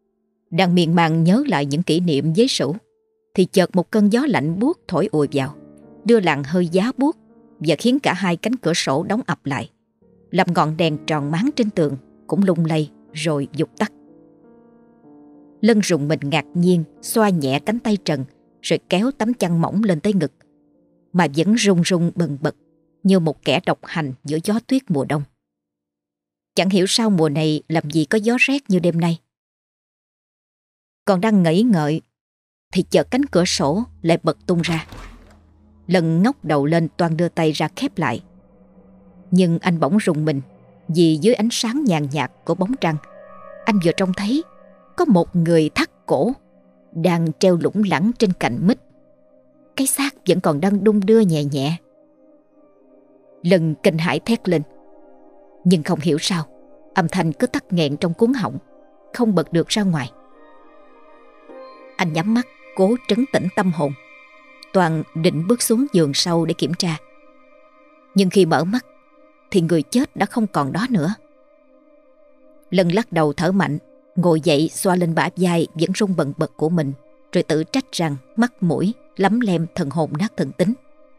Đang miên man nhớ lại những kỷ niệm với Sửu thì chợt một cơn gió lạnh buốt thổi ùa vào, đưa làn hơi giá buốt và khiến cả hai cánh cửa sổ đóng ập lại, làm ngọn đèn tròn máng trên tường cũng lung lay rồi vụt tắt. Lân rùng mình ngạc nhiên xoa nhẹ cánh tay Trần rồi kéo tấm chăn mỏng lên tới ngực, mà vẫn run run bần bật như một kẻ độc hành giữa gió tuyết mùa đông. Chẳng hiểu sao mùa này làm gì có gió rét như đêm nay. Còn đang nghĩ ngợi thì chợt cánh cửa sổ lại bật tung ra. Lân ngóc đầu lên toan đưa tay ra khép lại, nhưng anh bỗng rùng mình vì dưới ánh sáng nhàn nhạt của bóng trăng, anh vừa trông thấy có một người thắt cổ đang treo lủng lẳng trên cành mít. Cái xác vẫn còn đang đung đưa nhẹ nhẹ. Lân kinh hãi thét lên, nhưng không hiểu sao âm thanh cứ tắc nghẹn trong cuống họng, không bật được ra ngoài. Anh nhắm mắt cố trấn tĩnh tâm hồn, toàn định bước xuống giường sau để kiểm tra. Nhưng khi mở mắt thì người chết đã không còn đó nữa. Lân lắc đầu thở mạnh, ngồi dậy xoa lên bả vai vẫn run bần bật của mình, rồi tự trách rằng mắt mũi lấm lem thần hồn nát thần tính.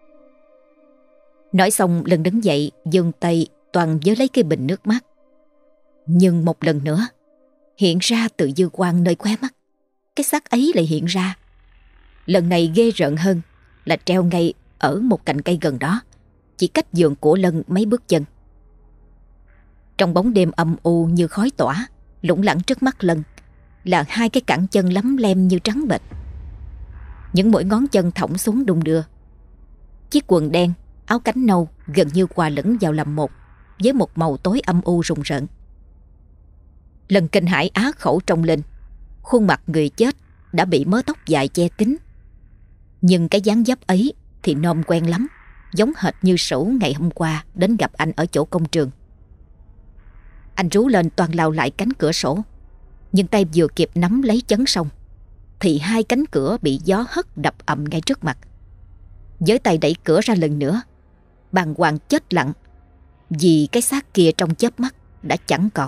Nói xong Lân đứng dậy giương tay toàn với lấy cái bình nước mắt. Nhưng một lần nữa hiện ra từ dư quang nơi khóe mắt, cái xác ấy lại hiện ra. Lần này ghê rợn hơn là treo ngay ở một cành cây gần đó, chỉ cách giường của Lân mấy bước chân. Trong bóng đêm âm u như khói tỏa, lủng lẳng trước mắt Lân là hai cái cẳng chân lấm lem như trắng bệch. Những mũi ngón chân thõng xuống đung đưa. Chiếc quần đen, áo cánh nâu gần như hòa lẫn vào làm một với một màu tối âm u rùng rợn. Lân kinh hãi á khẩu trông lên. Khuôn mặt người chết đã bị mớ tóc dài che kín, nhưng cái dáng dấp ấy thì nôm quen lắm, giống hệt như Sửu ngày hôm qua đến gặp anh ở chỗ công trường. Anh rú lên toan lao lại cánh cửa sổ, nhưng tay vừa kịp nắm lấy chấn xong thì hai cánh cửa bị gió hất đập ầm ngay trước mặt. Với tay đẩy cửa ra lần nữa, bàng hoàng chết lặng vì cái xác kia trong chớp mắt đã chẳng còn.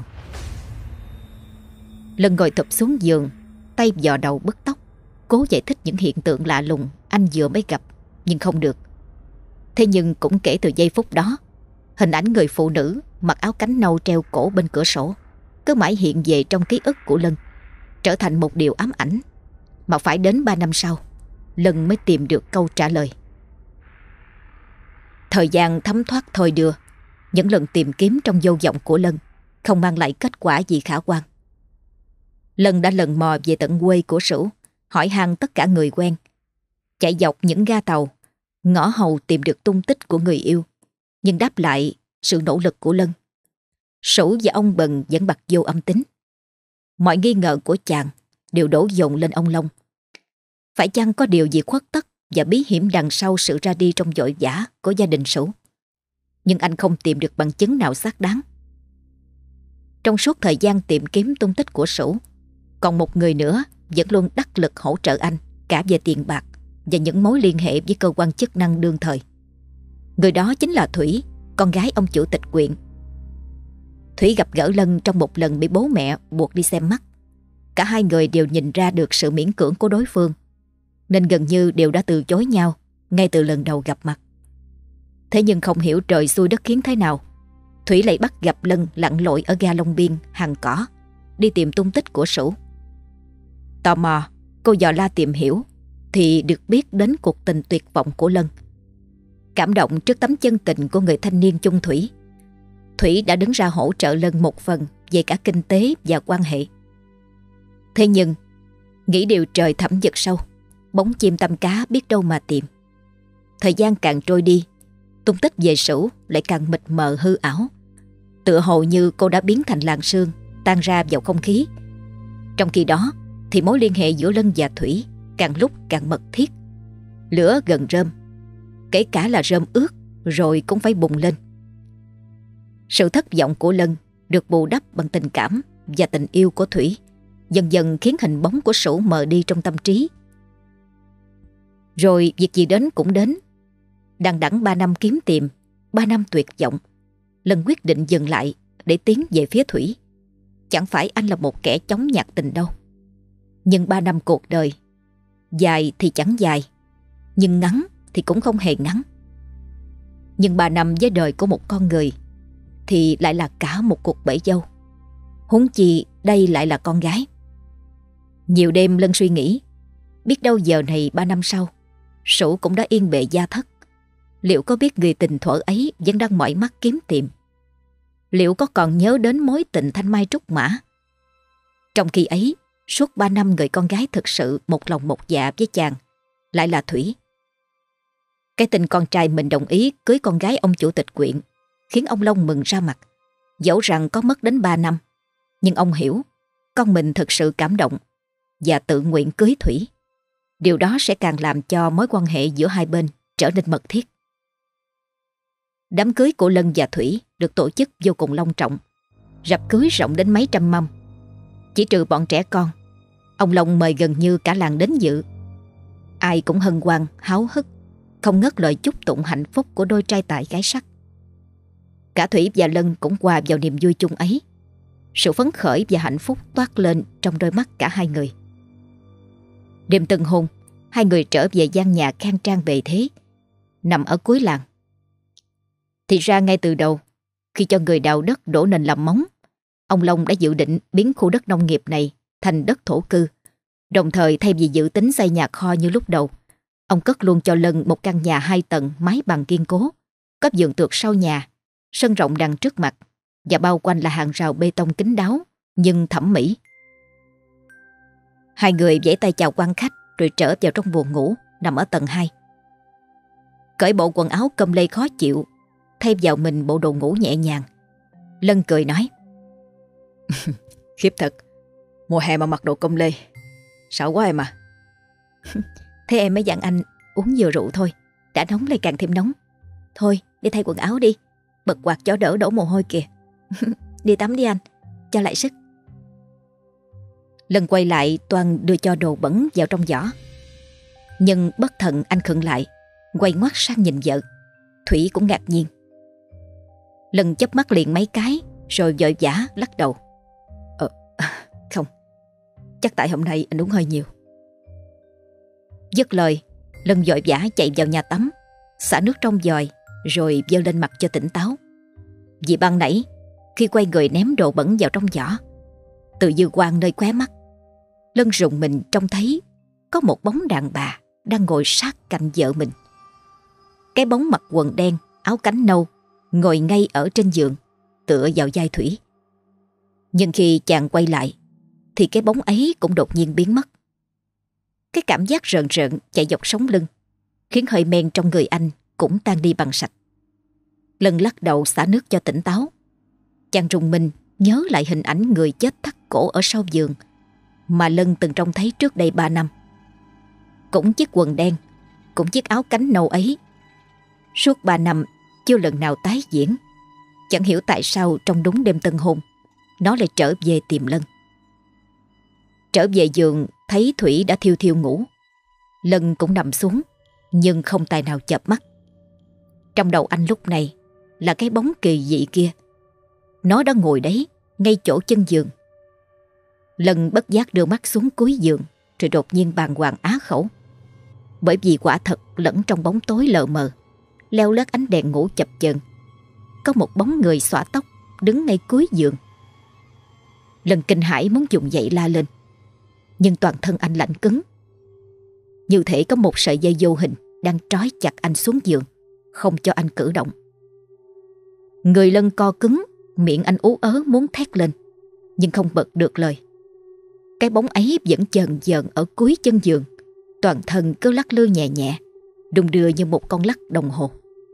Lân ngồi thụp xuống giường, tay vò đầu bứt tóc, cố giải thích những hiện tượng lạ lùng anh vừa mới gặp, nhưng không được. Thế nhưng cũng kể từ giây phút đó, hình ảnh người phụ nữ mặc áo cánh nâu treo cổ bên cửa sổ cứ mãi hiện về trong ký ức của Lân, trở thành một điều ám ảnh mà phải đến ba năm sau Lân mới tìm được câu trả lời. Thời gian thấm thoát thôi đưa, những lần tìm kiếm trong vô vọng của Lân không mang lại kết quả gì khả quan. Lân đã lần mò về tận quê của Sửu, hỏi han tất cả người quen, chạy dọc những ga tàu, ngõ hầu tìm được tung tích của người yêu, nhưng đáp lại sự nỗ lực của Lân, Sửu và ông Bần vẫn bặt vô âm tính. Mọi nghi ngờ của chàng đều đổ dồn lên ông Long. Phải chăng có điều gì khuất tất và bí hiểm đằng sau sự ra đi trong vội vã của gia đình Sửu? Nhưng anh không tìm được bằng chứng nào xác đáng. Trong suốt thời gian tìm kiếm tung tích của Sửu, còn một người nữa vẫn luôn đắc lực hỗ trợ anh cả về tiền bạc và những mối liên hệ với cơ quan chức năng đương thời. Người đó chính là Thủy, con gái ông chủ tịch huyện. Thủy gặp gỡ Lân trong một lần bị bố mẹ buộc đi xem mắt. Cả hai người đều nhìn ra được sự miễn cưỡng của đối phương, nên gần như đều đã từ chối nhau ngay từ lần đầu gặp mặt. Thế nhưng không hiểu trời xui đất khiến thế nào, Thủy lại bắt gặp Lân lặn lội ở ga Long Biên, Hàng Cỏ, đi tìm tung tích của Sửu. Tò mò, cô dò la tìm hiểu thì được biết đến cuộc tình tuyệt vọng của Lân. Cảm động trước tấm chân tình của người thanh niên chung thủy, Thủy đã đứng ra hỗ trợ Lân một phần về cả kinh tế và quan hệ. Thế nhưng, nghĩ điều trời thẳm vực sâu, bóng chim tăm cá biết đâu mà tìm. Thời gian càng trôi đi, tung tích về Sửu lại càng mịt mờ hư ảo. Tựa hồ như cô đã biến thành làn sương, tan ra vào không khí. Trong khi đó thì mối liên hệ giữa Lân và Thủy càng lúc càng mật thiết. Lửa gần rơm, kể cả là rơm ướt rồi cũng phải bùng lên. Sự thất vọng của Lân được bù đắp bằng tình cảm và tình yêu của Thủy, dần dần khiến hình bóng của Sửu mờ đi trong tâm trí. Rồi việc gì đến cũng đến. Đằng đẵng ba năm kiếm tìm, ba năm tuyệt vọng, Lân quyết định dừng lại để tiến về phía Thủy. Chẳng phải anh là một kẻ chống nhạc tình đâu. Nhưng ba năm cuộc đời, dài thì chẳng dài, nhưng ngắn thì cũng không hề ngắn. Nhưng ba năm với đời của một con người thì lại là cả một cuộc bể dâu. Huống chi đây lại là con gái. Nhiều đêm Lân suy nghĩ, biết đâu giờ này ba năm sau, Sửu cũng đã yên bề gia thất. Liệu có biết người tình thuở ấy vẫn đang mỏi mắt kiếm tìm? Liệu có còn nhớ đến mối tình thanh mai trúc mã? Trong khi ấy, suốt ba năm người con gái thực sự một lòng một dạ với chàng lại là Thủy. Cái tin con trai mình đồng ý cưới con gái ông chủ tịch quyện khiến ông Long mừng ra mặt. Dẫu rằng có mất đến ba năm, nhưng ông hiểu con mình thực sự cảm động và tự nguyện cưới Thủy. Điều đó sẽ càng làm cho mối quan hệ giữa hai bên trở nên mật thiết. Đám cưới của Lân và Thủy được tổ chức vô cùng long trọng. Rạp cưới rộng đến mấy trăm mâm. Chỉ trừ bọn trẻ con, ông Long mời gần như cả làng đến dự. Ai cũng hân hoan, háo hức, không ngớt lời chúc tụng hạnh phúc của đôi trai tài gái sắc. Cả Thủy và Lân cũng hòa vào niềm vui chung ấy. Sự phấn khởi và hạnh phúc toát lên trong đôi mắt cả hai người. Đêm tân hôn, hai người trở về gian nhà khang trang bề thế, nằm ở cuối làng. Thì ra ngay từ đầu, khi cho người đào đất đổ nền làm móng, ông Long đã dự định biến khu đất nông nghiệp này thành đất thổ cư. Đồng thời thay vì dự tính xây nhà kho như lúc đầu, ông cất luôn cho Lân một căn nhà hai tầng mái bằng kiên cố, có vườn tược sau nhà, sân rộng đằng trước mặt và bao quanh là hàng rào bê tông kín đáo nhưng thẩm mỹ. Hai người vẫy tay chào quan khách rồi trở vào trong buồng ngủ nằm ở tầng hai. Cởi bộ quần áo cơm lê khó chịu, thay vào mình bộ đồ ngủ nhẹ nhàng, Lân cười nói: Khiếp thật, mùa hè mà mặc đồ công lê, sợ quá em à. Thế em mới dặn anh uống vừa rượu thôi, đã nóng lại càng thêm nóng. Thôi đi thay quần áo đi, bật quạt cho đỡ đổ mồ hôi kìa. Đi tắm đi anh, cho lại sức. Lân quay lại toan đưa cho đồ bẩn vào trong giỏ, nhưng bất thần anh khựng lại, quay ngoắt sang nhìn vợ. Thủy cũng ngạc nhiên. Lân chớp mắt liền mấy cái rồi vội vã lắc đầu: Ờ, không, chắc tại hôm nay anh uống hơi nhiều. Dứt lời, Lân vội vã chạy vào nhà tắm, xả nước trong vòi rồi giơ lên mặt cho tỉnh táo. Vì ban nãy khi quay người ném đồ bẩn vào trong giỏ, từ dư quang nơi khóe mắt, Lân rùng mình trông thấy có một bóng đàn bà đang ngồi sát cạnh vợ mình. Cái bóng mặc quần đen, áo cánh nâu, ngồi ngay ở trên giường, tựa vào vai Thủy. Nhưng khi chàng quay lại thì cái bóng ấy cũng đột nhiên biến mất. Cái cảm giác rợn rợn chạy dọc sống lưng khiến hơi men trong người anh cũng tan đi bằng sạch. Lân lắc đầu xả nước cho tỉnh táo. Chàng rùng mình nhớ lại hình ảnh người chết thắt cổ ở sau giường mà Lân từng trông thấy trước đây ba năm. Cũng chiếc quần đen, cũng chiếc áo cánh nâu ấy. Suốt ba năm chưa lần nào tái diễn. Chẳng hiểu tại sao trong đúng đêm tân hôn nó lại trở về tìm Lân. Trở về giường thấy Thủy đã thiêu thiêu ngủ. Lân cũng nằm xuống nhưng không tài nào chợp mắt. Trong đầu anh lúc này là cái bóng kỳ dị kia. Nó đã ngồi đấy ngay chỗ chân giường. Lân bất giác đưa mắt xuống cuối giường rồi đột nhiên bàng hoàng á khẩu. Bởi vì quả thật lẫn trong bóng tối lờ mờ, leo lét ánh đèn ngủ chập chờn, có một bóng người xõa tóc đứng ngay cuối giường. Lân kinh hãi muốn dùng dậy la lên, nhưng toàn thân anh lạnh cứng, như thể có một sợi dây vô hình đang trói chặt anh xuống giường, không cho anh cử động. Người Lân co cứng, miệng anh ú ớ muốn thét lên, nhưng không bật được lời. Cái bóng ấy vẫn chờn chờn ở cuối chân giường, toàn thân cứ lắc lư nhẹ nhẹ, đung đưa như một con lắc đồng hồ.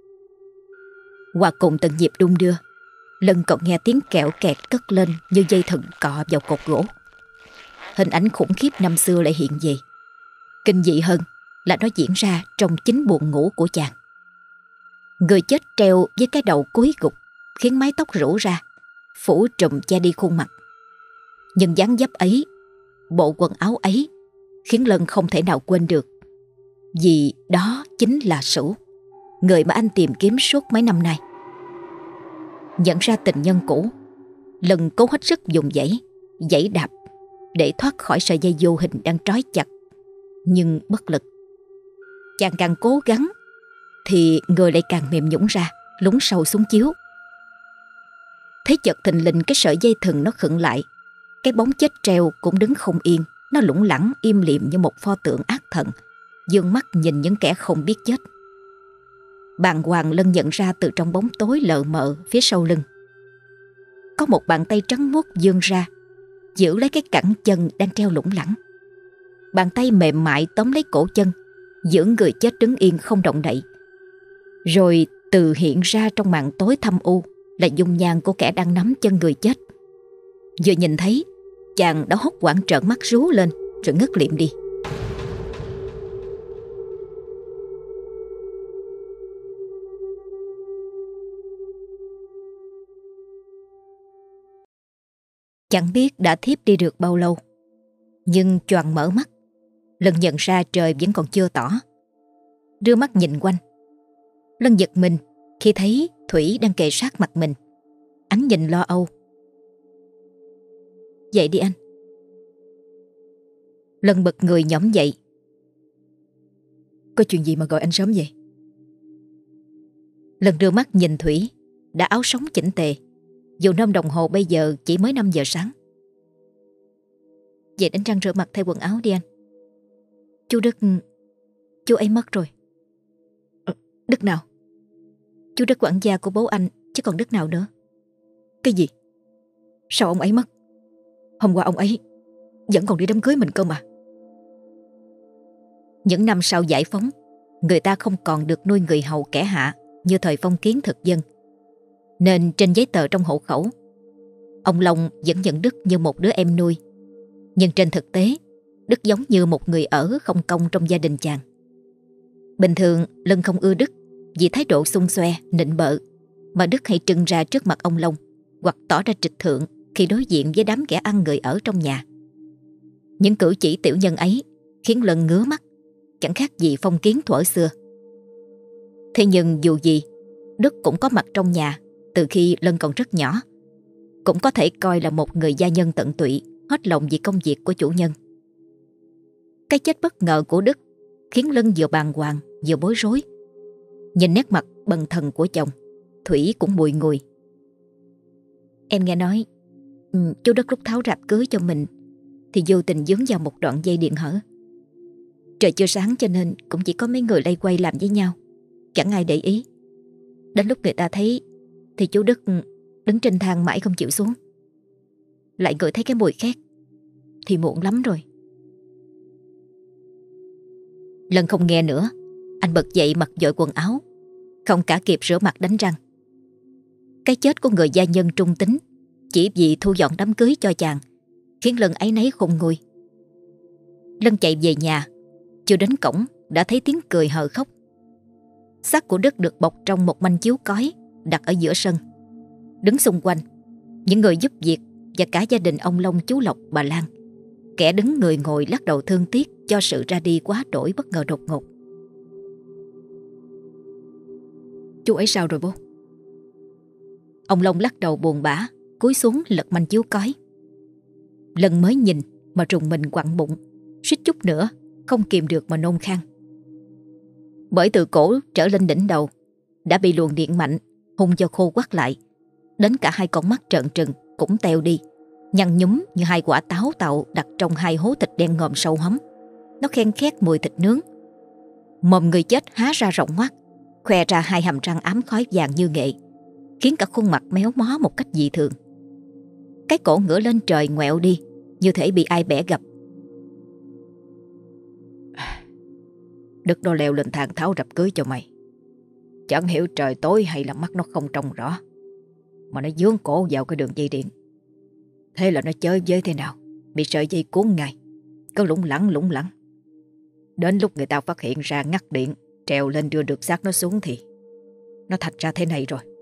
Qua cùng từng nhịp đung đưa, Lân còn nghe tiếng kẹo kẹt cất lên như dây thừng cọ vào cột gỗ. Hình ảnh khủng khiếp năm xưa lại hiện về. Kinh dị hơn là nó diễn ra trong chính buồng ngủ của chàng. Người chết treo với cái đầu cúi gục, khiến mái tóc rủ ra, phủ trùm che đi khuôn mặt. Nhưng dáng dấp ấy, bộ quần áo ấy khiến Lân không thể nào quên được. Vì đó chính là Sửu, người mà anh tìm kiếm suốt mấy năm nay. Nhận ra tình nhân cũ, Lân cố hết sức dùng dãy, dãy đạp, để thoát khỏi sợi dây vô hình đang trói chặt, nhưng bất lực. Chàng càng cố gắng thì người lại càng mềm nhũn ra, lún sâu xuống chiếu. Thấy chợt thình lình cái sợi dây thừng nó khựng lại. Cái bóng chết treo cũng đứng không yên. Nó lủng lẳng im lìm như một pho tượng ác thần, dương mắt nhìn những kẻ không biết chết. Bàng hoàng Lân nhận ra từ trong bóng tối lờ mờ phía sau lưng có một bàn tay trắng muốt vươn ra, giữ lấy cái cẳng chân đang treo lủng lẳng. Bàn tay mềm mại tóm lấy cổ chân, giữ người chết đứng yên không động đậy. Rồi từ hiện ra trong màn tối thâm u là dung nhan của kẻ đang nắm chân người chết. Vừa nhìn thấy, chàng đã hốt hoảng trợn mắt rú lên rồi ngất liệm đi. Chẳng biết đã thiếp đi được bao lâu, nhưng choàng mở mắt, Lân nhận ra trời vẫn còn chưa tỏ. Đưa mắt nhìn quanh, Lân giật mình khi thấy Thủy đang kề sát mặt mình. Ánh nhìn lo âu. Dậy đi anh. Lân bật người nhõm dậy. Có chuyện gì mà gọi anh sớm vậy? Lân đưa mắt nhìn Thủy, đã áo sống chỉnh tề, dù nôm đồng hồ bây giờ chỉ mới năm giờ sáng. Dậy đánh răng rửa mặt thay quần áo đi anh. Chú Đức... Chú ấy mất rồi. ờ, Đức nào? Chú Đức quản gia của bố anh, chứ còn Đức nào nữa. Cái gì? Sao ông ấy mất? Hôm qua ông ấy vẫn còn đi đám cưới mình cơ mà. Những năm sau giải phóng, người ta không còn được nuôi người hầu kẻ hạ như thời phong kiến thực dân, nên trên giấy tờ trong hộ khẩu, ông Long vẫn nhận Đức như một đứa em nuôi. Nhưng trên thực tế, Đức giống như một người ở không công trong gia đình chàng. Bình thường Lân không ưa Đức vì thái độ xung xoe, nịnh bợ mà Đức hay trưng ra trước mặt ông Long, hoặc tỏ ra trịch thượng khi đối diện với đám kẻ ăn người ở trong nhà. Những cử chỉ tiểu nhân ấy khiến Lân ngứa mắt, chẳng khác gì phong kiến thuở xưa. Thế nhưng dù gì, Đức cũng có mặt trong nhà từ khi Lân còn rất nhỏ, cũng có thể coi là một người gia nhân tận tụy, hết lòng vì công việc của chủ nhân. Cái chết bất ngờ của Đức khiến Lân vừa bàng hoàng vừa bối rối. Nhìn nét mặt bần thần của chồng, Thủy cũng bùi ngùi. Em nghe nói ừ, chú Đức lúc tháo rạp cưới cho mình thì vô tình dướng vào một đoạn dây điện hở. Trời chưa sáng cho nên cũng chỉ có mấy người lay quay làm với nhau, chẳng ai để ý. Đến lúc người ta thấy thì chú Đức đứng trên thang mãi không chịu xuống. Lại ngửi thấy cái mùi khét thì muộn lắm rồi. Lần không nghe nữa, anh bật dậy mặc vội quần áo, không cả kịp rửa mặt đánh răng. Cái chết của người gia nhân trung tính chỉ vì thu dọn đám cưới cho chàng khiến Lân áy náy khôn nguôi. Lân chạy về nhà, chưa đến cổng đã thấy tiếng cười hờ khóc. Xác của Đức được bọc trong một manh chiếu cói đặt ở giữa sân. Đứng xung quanh, những người giúp việc và cả gia đình ông Long, chú Lộc, bà Lan. Kẻ đứng người ngồi lắc đầu thương tiếc cho sự ra đi quá đổi bất ngờ đột ngột. Chú ấy sao rồi bố? Ông Long lắc đầu buồn bã, cúi xuống lật manh chiếu cói. Lần mới nhìn mà rùng mình quặn bụng, suýt chút nữa không kìm được mà nôn khan. Bởi từ cổ trở lên đỉnh đầu đã bị luồng điện mạnh hung cho khô quắt lại, đến cả hai con mắt trợn trừng cũng teo đi, nhăn nhúm như hai quả táo tàu đặt trong hai hố thịt đen ngòm sâu hóm. Nó khen khét mùi thịt nướng. Mồm người chết há ra rộng ngoác, khoe ra hai hàm răng ám khói vàng như nghệ, khiến cả khuôn mặt méo mó một cách dị thường. Cái cổ ngửa lên trời ngoẹo đi, như thể bị ai bẻ gập. Đức nó leo lên thang tháo rạp cưới cho mày. Chẳng hiểu trời tối hay là mắt nó không trông rõ, mà nó dướng cổ vào cái đường dây điện. Thế là nó chơi với thế nào, bị sợi dây cuốn ngay, cứ lủng lẳng lủng lẳng. Đến lúc người ta phát hiện ra ngắt điện, trèo lên đưa được xác nó xuống thì nó thành ra thế này rồi.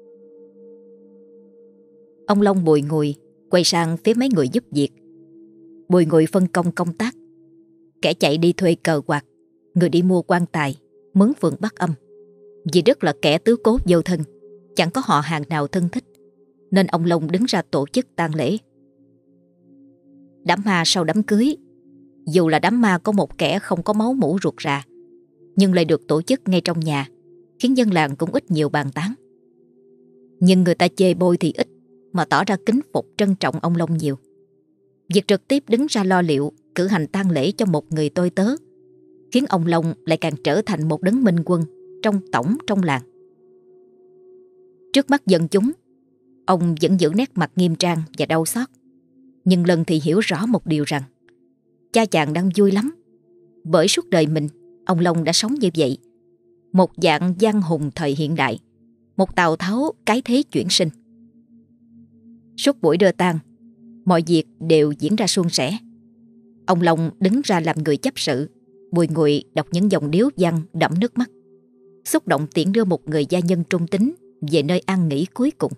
Ông Long bùi ngùi quay sang phía mấy người giúp việc. Bùi ngùi phân công công tác. Kẻ chạy đi thuê cờ quạt, người đi mua quan tài, mướn phường bắt âm. Vì Đức là kẻ tứ cố vô thân, chẳng có họ hàng nào thân thích, nên ông Long đứng ra tổ chức tang lễ. Đám ma sau đám cưới, dù là đám ma có một kẻ không có máu mủ ruột rà, nhưng lại được tổ chức ngay trong nhà, khiến dân làng cũng ít nhiều bàn tán. Nhưng người ta chê bôi thì ít, mà tỏ ra kính phục trân trọng ông Long nhiều. Việc trực tiếp đứng ra lo liệu, cử hành tang lễ cho một người tôi tớ, khiến ông Long lại càng trở thành một đấng minh quân trong tổng trong làng. Trước mắt dân chúng, ông vẫn giữ nét mặt nghiêm trang và đau xót. Nhưng Lân thì hiểu rõ một điều rằng cha chàng đang vui lắm, bởi suốt đời mình ông Long đã sống như vậy, một dạng giang hùng thời hiện đại, một Tào Tháo cái thế chuyển sinh. Suốt buổi đưa tang, mọi việc đều diễn ra suôn sẻ. Ông Long đứng ra làm người chấp sự, bùi ngùi đọc những dòng điếu văn đẫm nước mắt, xúc động tiễn đưa một người gia nhân trung tín về nơi an nghỉ cuối cùng.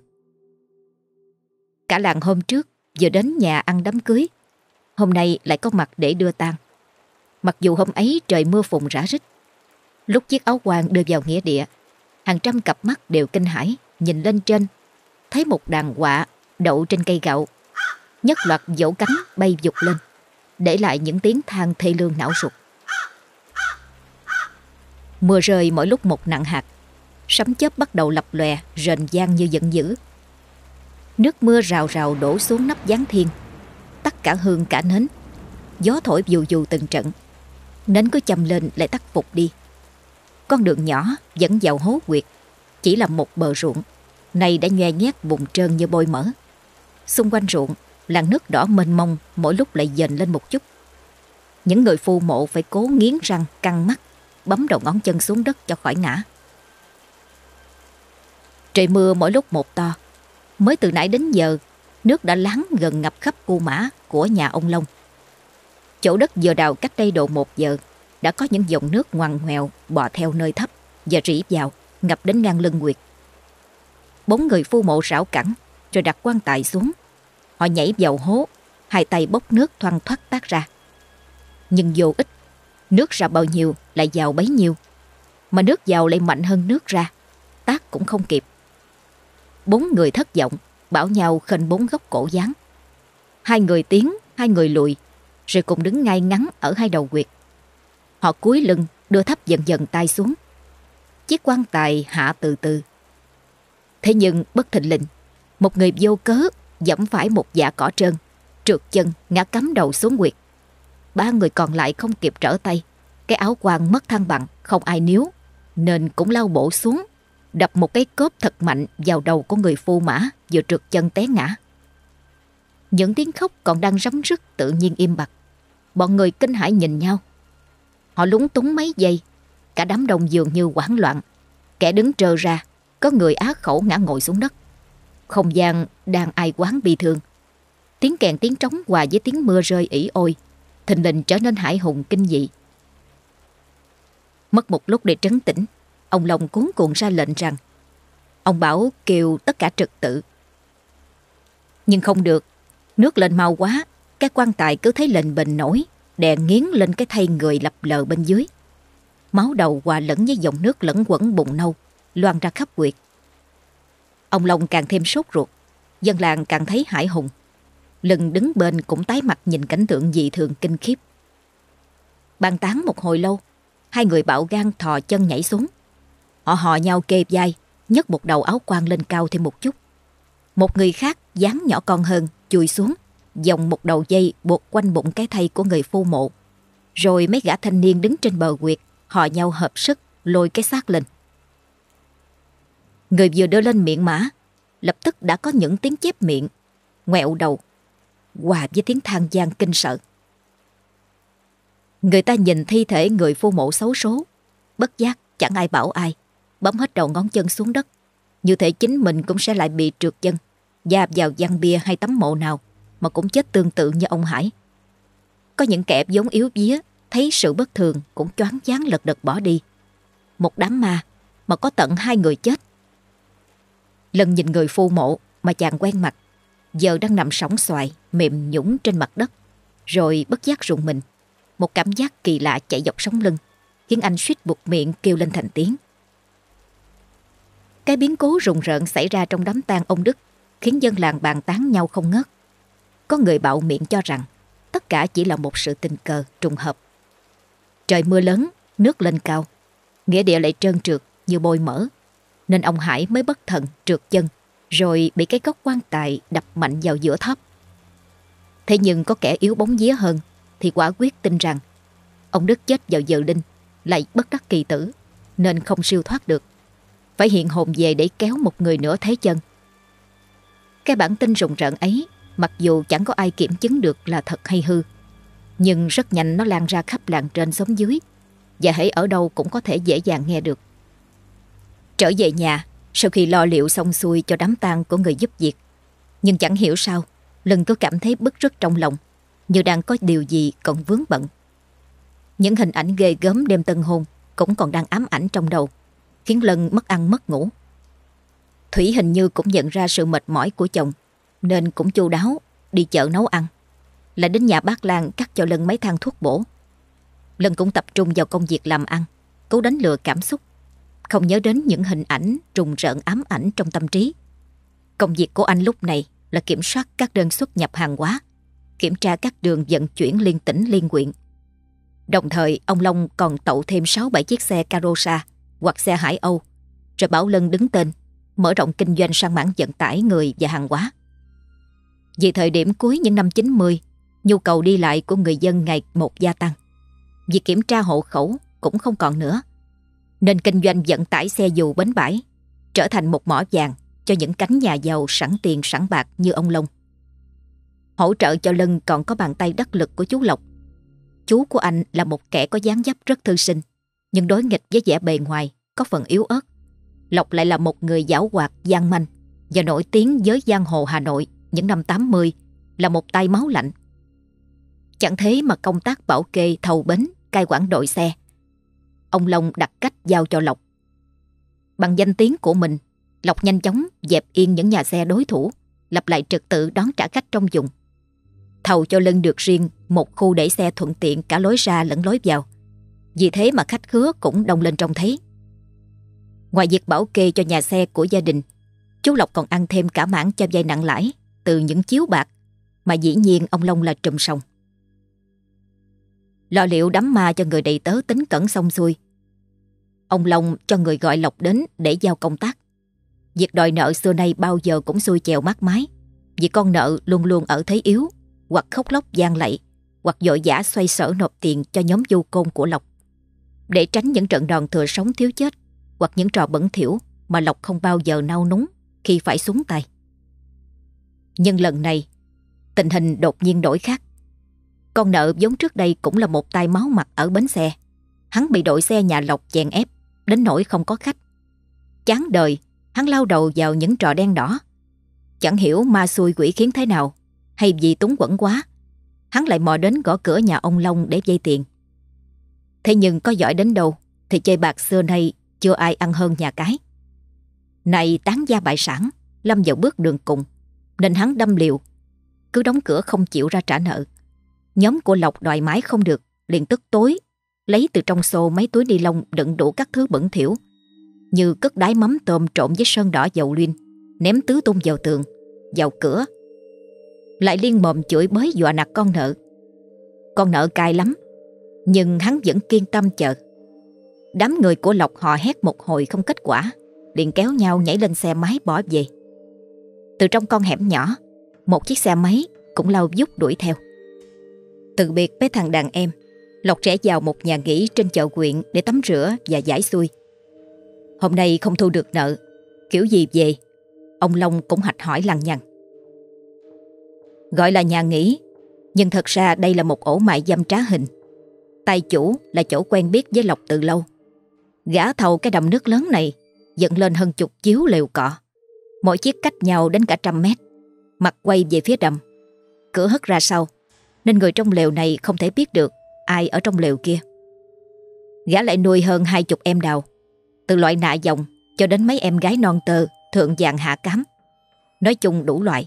Cả làng hôm trước vừa đến nhà ăn đám cưới, hôm nay lại có mặt để đưa tang. Mặc dù hôm ấy trời mưa phùn rã rít, lúc chiếc áo quan đưa vào nghĩa địa, hàng trăm cặp mắt đều kinh hãi nhìn lên trên, thấy một đàn quạ đậu trên cây gạo, nhất loạt vỗ cánh bay vụt lên, để lại những tiếng than thê lương não ruột. Mưa rơi mỗi lúc một nặng hạt, sấm chớp bắt đầu lập lòe rền vang như giận dữ. Nước mưa rào rào đổ xuống nắp giáng thiên, tắt cả hương cả nến. Gió thổi vù vù từng trận, nến cứ châm lên lại tắt phục đi. Con đường nhỏ dẫn vào hố quyệt, chỉ là một bờ ruộng, nay đã nhoe nhét bùn trơn như bôi mỡ. Xung quanh ruộng, làn nước đỏ mênh mông mỗi lúc lại dền lên một chút. Những người phu mộ phải cố nghiến răng căng mắt, bấm đầu ngón chân xuống đất cho khỏi ngã. Trời mưa mỗi lúc một to, mới từ nãy đến giờ nước đã lắng gần ngập khắp cu mã của nhà ông Long. Chỗ đất vừa đào cách đây độ một giờ đã có những dòng nước ngoằn ngoèo bò theo nơi thấp và rỉ vào, ngập đến ngang lưng Nguyệt. Bốn người phu mộ rảo cẳng rồi đặt quan tài xuống. Họ nhảy vào hố, hai tay bốc nước thoăn thoắt tát ra. Nhưng vô ích, nước ra bao nhiêu lại vào bấy nhiêu, mà nước vào lại mạnh hơn nước ra, tát cũng không kịp. Bốn người thất vọng, bảo nhau khênh bốn góc cổ gián. Hai người tiến, hai người lùi, rồi cùng đứng ngay ngắn ở hai đầu quyệt. Họ cúi lưng, đưa thấp dần dần tay xuống. Chiếc quan tài hạ từ từ. Thế nhưng bất thình lình, một người vô cớ giẫm phải một dạ cỏ trơn, trượt chân ngã cắm đầu xuống quyệt. Ba người còn lại không kịp trở tay, cái áo quan mất thăng bằng, không ai níu, nên cũng lao bộ xuống, đập một cái cốp thật mạnh vào đầu của người phu mã vừa trượt chân té ngã. Những tiếng khóc còn đang rấm rứt tự nhiên im bặt. Bọn người kinh hãi nhìn nhau. Họ lúng túng mấy giây, cả đám đông dường như hoảng loạn. Kẻ đứng trơ ra, có người á khẩu ngã ngồi xuống đất. Không gian đang ai oán bi thương. Tiếng kèn tiếng trống hòa với tiếng mưa rơi ỉ ôi, thình lình trở nên hãi hùng kinh dị. Mất một lúc để trấn tĩnh, ông Long cuống cuồng ra lệnh rằng ông bảo kêu tất cả trật tự. Nhưng không được, nước lên mau quá, cái quan tài cứ thấy lềnh bềnh nổi, đè nghiến lên cái thây người lập lờ bên dưới. Máu đầu hòa lẫn với dòng nước lẫn quẩn bùn nâu, loan ra khắp quyệt. Ông Long càng thêm sốt ruột, dân làng càng thấy hãi hùng. Lưng đứng bên cũng tái mặt nhìn cảnh tượng dị thường kinh khiếp. Bàn tán một hồi lâu, hai người bạo gan thò chân nhảy xuống. Họ hò nhau kề vai, nhấc một đầu áo quan lên cao thêm một chút. Một người khác dáng nhỏ con hơn chui xuống, vòng một đầu dây buộc quanh bụng cái thây của người phu mộ. Rồi mấy gã thanh niên đứng trên bờ quyệt hò nhau hợp sức lôi cái xác lên. Người vừa đưa lên miệng mã, lập tức đã có những tiếng chép miệng, ngoẹo đầu, hòa với tiếng than van kinh sợ. Người ta nhìn thi thể người phu mộ xấu số, bất giác chẳng ai bảo ai, bấm hết đầu ngón chân xuống đất, như thể chính mình cũng sẽ lại bị trượt chân, va vào giăng bia hay tấm mộ nào mà cũng chết tương tự như ông Hải. Có những kẻ vốn yếu vía, thấy sự bất thường cũng choáng váng lật đật bỏ đi. Một đám ma mà có tận hai người chết. Lần nhìn người phu mộ mà chàng quen mặt, giờ đang nằm sóng xoài, mềm nhũn trên mặt đất, rồi bất giác rùng mình. Một cảm giác kỳ lạ chạy dọc sống lưng, khiến anh suýt buột miệng kêu lên thành tiếng. Cái biến cố rùng rợn xảy ra trong đám tang ông Đức khiến dân làng bàn tán nhau không ngớt. Có người bạo miệng cho rằng tất cả chỉ là một sự tình cờ trùng hợp. Trời mưa lớn, nước lên cao, nghĩa địa lại trơn trượt như bôi mỡ, nên ông Hải mới bất thần trượt chân, rồi bị cái gốc quan tài đập mạnh vào giữa thóp. Thế nhưng có kẻ yếu bóng vía hơn thì quả quyết tin rằng ông Đức chết vào giờ đinh, lại bất đắc kỳ tử, nên không siêu thoát được, phải hiện hồn về để kéo một người nữa thế chân. Cái bản tin rùng rợn ấy, mặc dù chẳng có ai kiểm chứng được là thật hay hư, nhưng rất nhanh nó lan ra khắp làng trên xóm dưới, và hễ ở đâu cũng có thể dễ dàng nghe được. Trở về nhà, sau khi lo liệu xong xuôi cho đám tang của người giúp việc, nhưng chẳng hiểu sao Lân cứ cảm thấy bứt rứt trong lòng, như đang có điều gì còn vướng bận. Những hình ảnh ghê gớm đêm tân hôn cũng còn đang ám ảnh trong đầu, khiến Lân mất ăn mất ngủ. Thủy hình như cũng nhận ra sự mệt mỏi của chồng, nên cũng chu đáo đi chợ nấu ăn, lại đến nhà bác Lan cắt cho Lân mấy thang thuốc bổ. Lân cũng tập trung vào công việc làm ăn, cố đánh lừa cảm xúc, không nhớ đến những hình ảnh trùng rợn ám ảnh trong tâm trí. Công việc của anh lúc này là kiểm soát các đơn xuất nhập hàng hóa, kiểm tra các đường vận chuyển liên tỉnh liên huyện. Đồng thời ông Long còn tậu thêm sáu bảy chiếc xe Carosa hoặc xe Hải Âu, rồi bảo Lân đứng tên mở rộng kinh doanh sang mảng vận tải người và hàng hóa. Vì thời điểm cuối những năm chín mươi, nhu cầu đi lại của người dân ngày một gia tăng. Việc kiểm tra hộ khẩu cũng không còn nữa, nên kinh doanh vận tải xe dù bến bãi trở thành một mỏ vàng cho những cánh nhà giàu sẵn tiền sẵn bạc như ông Long. Hỗ trợ cho Lân còn có bàn tay đắc lực của chú Lộc. Chú của anh là một kẻ có dáng dấp rất thư sinh, nhưng đối nghịch với vẻ bề ngoài có phần yếu ớt. Lộc lại là một người giảo hoạt, gian manh và nổi tiếng với giang hồ Hà Nội những năm tám mươi, là một tay máu lạnh. Chẳng thế mà công tác bảo kê thầu bến, cai quản đội xe, ông Long đặt cách giao cho Lộc. Bằng danh tiếng của mình, Lộc nhanh chóng dẹp yên những nhà xe đối thủ, lập lại trật tự đón trả khách trong vùng. Thầu cho Lân được riêng một khu để xe thuận tiện cả lối ra lẫn lối vào. Vì thế mà khách khứa cũng đông lên trông thấy. Ngoài việc bảo kê cho nhà xe của gia đình, chú Lộc còn ăn thêm cả mảng cho vay nặng lãi từ những chiếu bạc, mà dĩ nhiên ông Long là trùm sòng. Lo liệu đám ma cho người đầy tớ tính cẩn xong xuôi, ông Long cho người gọi Lộc đến để giao công tác. Việc đòi nợ xưa nay bao giờ cũng xuôi chèo mát mái, vì con nợ luôn luôn ở thế yếu, hoặc khóc lóc gian lạy, hoặc vội vã xoay sở nộp tiền cho nhóm du côn của Lộc, để tránh những trận đòn thừa sống thiếu chết, hoặc những trò bẩn thỉu mà Lộc không bao giờ nao núng khi phải xuống tay. Nhưng lần này, tình hình đột nhiên đổi khác. Con nợ vốn trước đây cũng là một tay máu mặt ở bến xe, hắn bị đội xe nhà Lộc chèn ép đến nỗi không có khách. Chán đời, hắn lao đầu vào những trò đen đỏ. Chẳng hiểu ma xui quỷ khiến thế nào, hay vì túng quẫn quá, hắn lại mò đến gõ cửa nhà ông Long để vay tiền. Thế nhưng có giỏi đến đâu thì chơi bạc xưa nay chưa ai ăn hơn nhà cái. Này tán gia bại sản, lâm vào bước đường cùng, nên hắn đâm liều, cứ đóng cửa không chịu ra trả nợ. Nhóm của Lộc đòi mãi không được, liền tức tối lấy từ trong xô mấy túi ni lông đựng đủ các thứ bẩn thỉu, như cất đáy mắm tôm trộn với sơn đỏ dầu luyên, ném tứ tung vào tường, vào cửa. Lại liên mồm chửi bới dọa nạt con nợ. Con nợ cay lắm, nhưng hắn vẫn kiên tâm chờ. Đám người của Lộc hò hét một hồi không kết quả, liền kéo nhau nhảy lên xe máy bỏ về. Từ trong con hẻm nhỏ, một chiếc xe máy cũng lao vút đuổi theo. Từ biệt với thằng đàn em, Lộc rẽ vào một nhà nghỉ trên chợ huyện để tắm rửa và giải xuôi. Hôm nay không thu được nợ, kiểu gì về, ông Long cũng hạch hỏi lằng nhằng. Gọi là nhà nghỉ, nhưng thật ra đây là một ổ mại dâm trá hình. Tay chủ là chỗ quen biết với Lộc từ lâu. Gã thầu cái đầm nước lớn này dựng lên hơn chục chiếu lều cọ, mỗi chiếc cách nhau đến cả trăm mét, mặt quay về phía đầm, cửa hất ra sau, nên người trong lều này không thể biết được ai ở trong lều kia. Gã lại nuôi hơn hai chục em đào, từ loại nạ dòng cho đến mấy em gái non tơ thượng vàng hạ cám, nói chung đủ loại.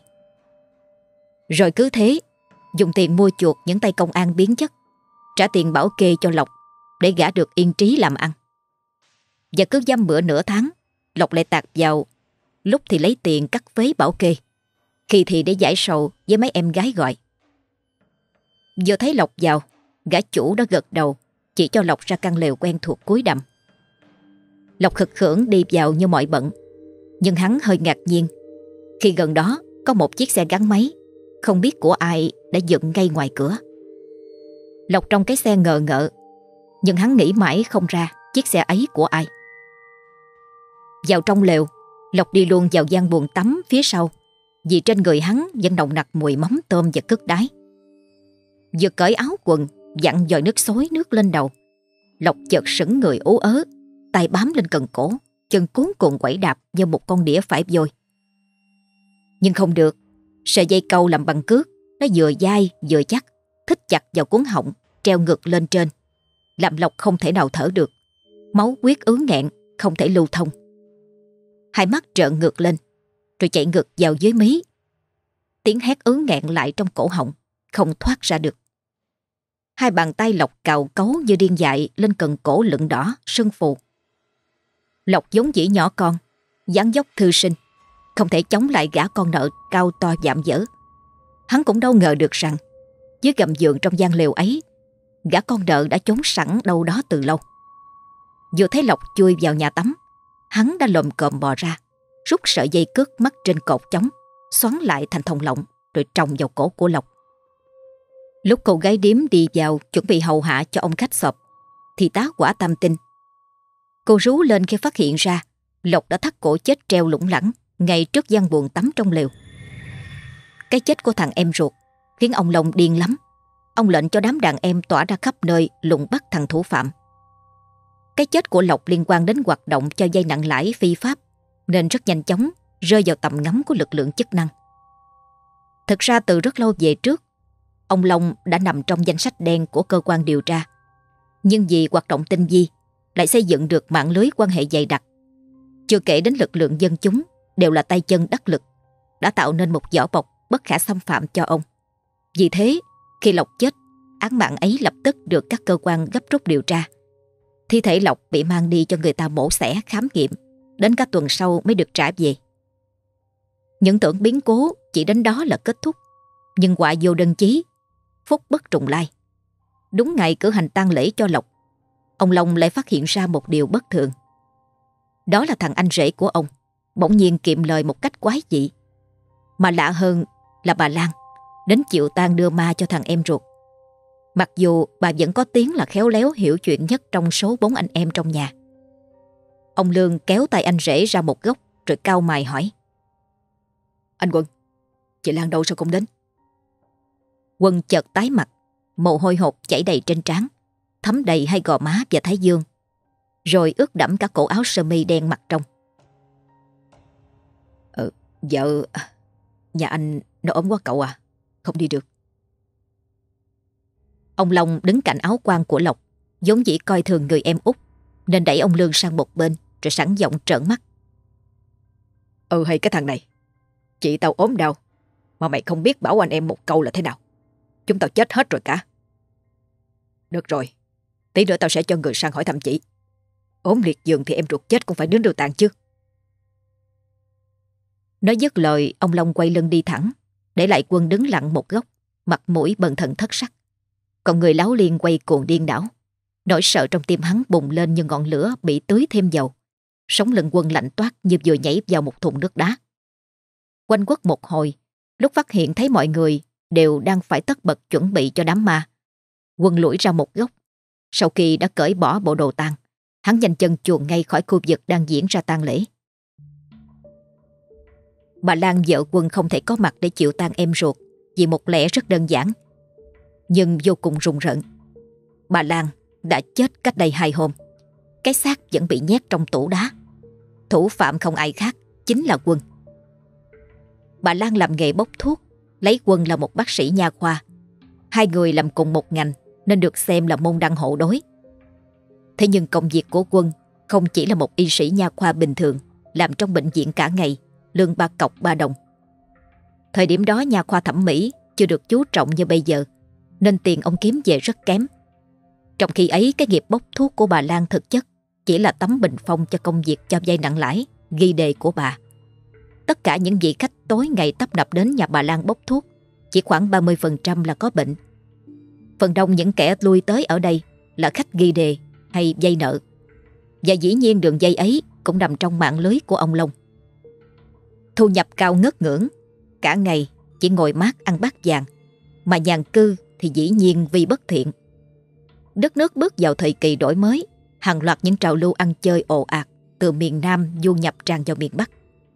Rồi cứ thế dùng tiền mua chuộc những tay công an biến chất, trả tiền bảo kê cho Lộc để gã được yên trí làm ăn. Và cứ dăm bữa nửa tháng, Lộc lại tạt vào, lúc thì lấy tiền cắt phế bảo kê, khi thì để giải sầu với mấy em gái gọi. Vừa thấy Lộc vào, gã chủ đã gật đầu, chỉ cho Lộc ra căn lều quen thuộc cuối đầm. Lộc khực khưởng đi vào như mọi bận, nhưng hắn hơi ngạc nhiên khi gần đó có một chiếc xe gắn máy không biết của ai đã dựng ngay ngoài cửa. Lộc trong cái xe ngờ ngợ, nhưng hắn nghĩ mãi không ra chiếc xe ấy của ai. Vào trong lều, Lộc đi luôn vào gian buồng tắm phía sau, vì trên người hắn vẫn nồng nặc mùi mắm tôm và cứt đáy. Vừa cởi áo quần, dặn dòi nước xối nước lên đầu, Lộc chợt sững người ú ớ, tay bám lên cần cổ, chân cuốn cuồng quẩy đạp như một con đĩa phải vôi. Nhưng không được, sợi dây câu làm bằng cước, nó vừa dai vừa chắc, thít chặt vào cuốn họng, treo ngược lên trên, làm Lộc không thể nào thở được. Máu huyết ứ nghẹn, không thể lưu thông. Hai mắt trợn ngược lên, rồi chạy ngược vào dưới mí. Tiếng hét ứ nghẹn lại trong cổ họng, không thoát ra được. Hai bàn tay Lộc cào cấu như điên dại lên cần cổ lựng đỏ, sưng phù. Lộc vốn dĩ nhỏ con, dáng dốc thư sinh, không thể chống lại gã con nợ cao to dạm dở. Hắn cũng đâu ngờ được rằng dưới gầm giường trong gian lều ấy, gã con nợ đã trốn sẵn đâu đó từ lâu. Vừa thấy Lộc chui vào nhà tắm, hắn đã lồm cồm bò ra, rút sợi dây cước mắc trên cột chống, xoắn lại thành thòng lọng rồi trồng vào cổ của Lộc. Lúc cô gái điếm đi vào chuẩn bị hầu hạ cho ông khách sộp, thì tá quả tam tinh. Cô rú lên khi phát hiện ra Lộc đã thắt cổ chết treo lủng lẳng ngay trước gian buồng tắm trong lều. Cái chết của thằng em ruột khiến ông Long điên lắm. Ông lệnh cho đám đàn em tỏa ra khắp nơi lùng bắt thằng thủ phạm. Cái chết của Lộc liên quan đến hoạt động cho vay nặng lãi phi pháp, nên rất nhanh chóng rơi vào tầm ngắm của lực lượng chức năng. Thực ra từ rất lâu về trước, ông Long đã nằm trong danh sách đen của cơ quan điều tra. Nhưng vì hoạt động tinh vi, lại xây dựng được mạng lưới quan hệ dày đặc. Chưa kể đến lực lượng dân chúng đều là tay chân đắc lực, đã tạo nên một vỏ bọc bất khả xâm phạm cho ông. Vì thế, khi Lộc chết, án mạng ấy lập tức được các cơ quan gấp rút điều tra. Thi thể Lộc bị mang đi cho người ta mổ xẻ khám nghiệm, đến cả tuần sau mới được trả về. Những tưởng biến cố chỉ đến đó là kết thúc, nhưng họa vô đơn chí, phúc bất trùng lai. Đúng ngày cử hành tang lễ cho Lộc, ông Long lại phát hiện ra một điều bất thường. Đó là thằng anh rể của ông bỗng nhiên kiệm lời một cách quái dị. Mà lạ hơn là bà Lan đến chịu tang đưa ma cho thằng em ruột. Mặc dù bà vẫn có tiếng là khéo léo hiểu chuyện nhất trong số bốn anh em trong nhà. Ông Lương kéo tay anh rể ra một góc rồi cau mày hỏi: "Anh Quân, chị Lan đâu sao không đến?" Quân chợt tái mặt, mồ hôi hột chảy đầy trên trán, thấm đầy hai gò má và thái dương, rồi ướt đẫm cả cổ áo sơ mi đen mặc trong. "Ờ, vợ nhà anh nó ốm quá cậu à, không đi được." Ông Long đứng cạnh áo quan của Lộc, vốn dĩ coi thường người em út, nên đẩy ông Lương sang một bên rồi sẵn giọng trợn mắt: "Ừ hay cái thằng này, chị tao ốm đau mà mày không biết bảo anh em một câu là thế nào? Chúng tao chết hết rồi cả." "Được rồi, tí nữa tao sẽ cho người sang hỏi thăm chị. Ốm liệt giường thì em ruột chết cũng phải đến đưa tàn chứ." Nói dứt lời, ông Long quay lưng đi thẳng, để lại Quân đứng lặng một góc, mặt mũi bần thần thất sắc. Còn người Láo Liên quay cuồng điên đảo. Nỗi sợ trong tim hắn bùng lên như ngọn lửa bị tưới thêm dầu. Sống lưng Quân lạnh toát như vừa nhảy vào một thùng nước đá. Quanh quất một hồi, lúc phát hiện thấy mọi người đều đang phải tất bật chuẩn bị cho đám ma, Quân lủi ra một góc. Sau khi đã cởi bỏ bộ đồ tang, hắn nhanh chân chuồn ngay khỏi khu vực đang diễn ra tang lễ. Bà Lan vợ Quân không thể có mặt để chịu tang em ruột vì một lẽ rất đơn giản, nhưng vô cùng rùng rợn. Bà Lan đã chết cách đây hai hôm. Cái xác vẫn bị nhét trong tủ đá. Thủ phạm không ai khác, chính là Quân. Bà Lan làm nghề bốc thuốc, lấy Quân là một bác sĩ nha khoa. Hai người làm cùng một ngành nên được xem là môn đăng hộ đối. Thế nhưng công việc của Quân không chỉ là một y sĩ nha khoa bình thường, làm trong bệnh viện cả ngày, lương ba cọc ba đồng. Thời điểm đó nha khoa thẩm mỹ chưa được chú trọng như bây giờ, nên tiền ông kiếm về rất kém. Trong khi ấy, cái nghiệp bốc thuốc của bà Lan thực chất chỉ là tấm bình phong cho công việc cho vay nặng lãi, ghi đề của bà. Tất cả những vị khách tối ngày tấp nập đến nhà bà Lan bốc thuốc, chỉ khoảng ba mươi phần trăm là có bệnh. Phần đông những kẻ lui tới ở đây là khách ghi đề hay vay nợ. Và dĩ nhiên đường dây ấy cũng nằm trong mạng lưới của ông Long. Thu nhập cao ngất ngưỡng, cả ngày chỉ ngồi mát ăn bát vàng, mà nhàn cư thì dĩ nhiên vì bất thiện. Đất nước bước vào thời kỳ đổi mới, hàng loạt những trào lưu ăn chơi ồ ạt từ miền Nam du nhập tràn vào miền Bắc.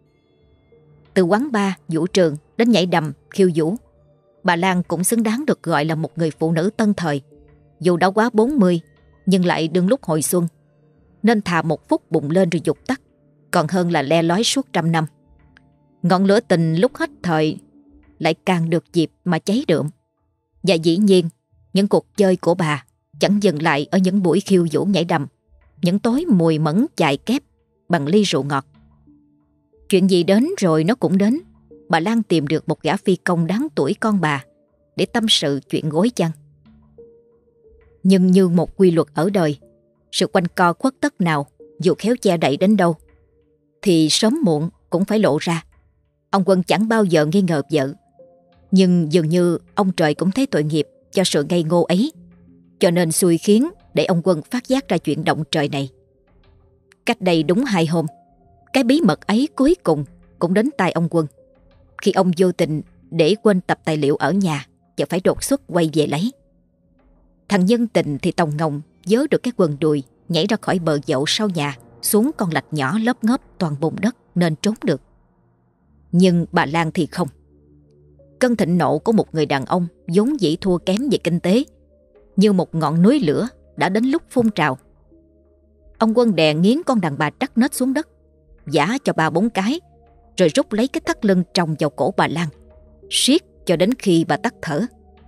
Từ quán bar, vũ trường đến nhảy đầm, khiêu vũ, bà Lan cũng xứng đáng được gọi là một người phụ nữ tân thời. Dù đã quá bốn mươi, nhưng lại đương lúc hồi xuân, nên thà một phút bùng lên rồi dục tắt, còn hơn là le lói suốt trăm năm. Ngọn lửa tình lúc hết thời lại càng được dịp mà cháy đượm. Và dĩ nhiên, những cuộc chơi của bà chẳng dừng lại ở những buổi khiêu vũ nhảy đầm, những tối mùi mẫn chài kép bằng ly rượu ngọt. Chuyện gì đến rồi nó cũng đến. Bà Lan tìm được một gã phi công đáng tuổi con bà để tâm sự chuyện gối chăn. Nhưng như một quy luật ở đời, sự quanh co khuất tất nào dù khéo che đậy đến đâu thì sớm muộn cũng phải lộ ra. Ông Quân chẳng bao giờ nghi ngờ vợ, nhưng dường như ông trời cũng thấy tội nghiệp cho sự ngây ngô ấy, cho nên xui khiến để ông Quân phát giác ra chuyện động trời này. Cách đây đúng hai hôm, cái bí mật ấy cuối cùng cũng đến tai ông Quân, khi ông vô tình để quên tập tài liệu ở nhà và phải đột xuất quay về lấy. Thằng nhân tình thì tòng ngồng vớ được cái quần đùi, nhảy ra khỏi bờ dậu sau nhà xuống con lạch nhỏ lớp ngóp toàn bùn đất nên trốn được. Nhưng bà Lan thì không. Cơn thịnh nộ của một người đàn ông vốn dĩ thua kém về kinh tế, như một ngọn núi lửa đã đến lúc phun trào. Ông Quân đè nghiến con đàn bà trắc nết xuống đất, giã cho bà bốn cái, rồi rút lấy cái thắt lưng trồng vào cổ bà Lan, siết cho đến khi bà tắt thở.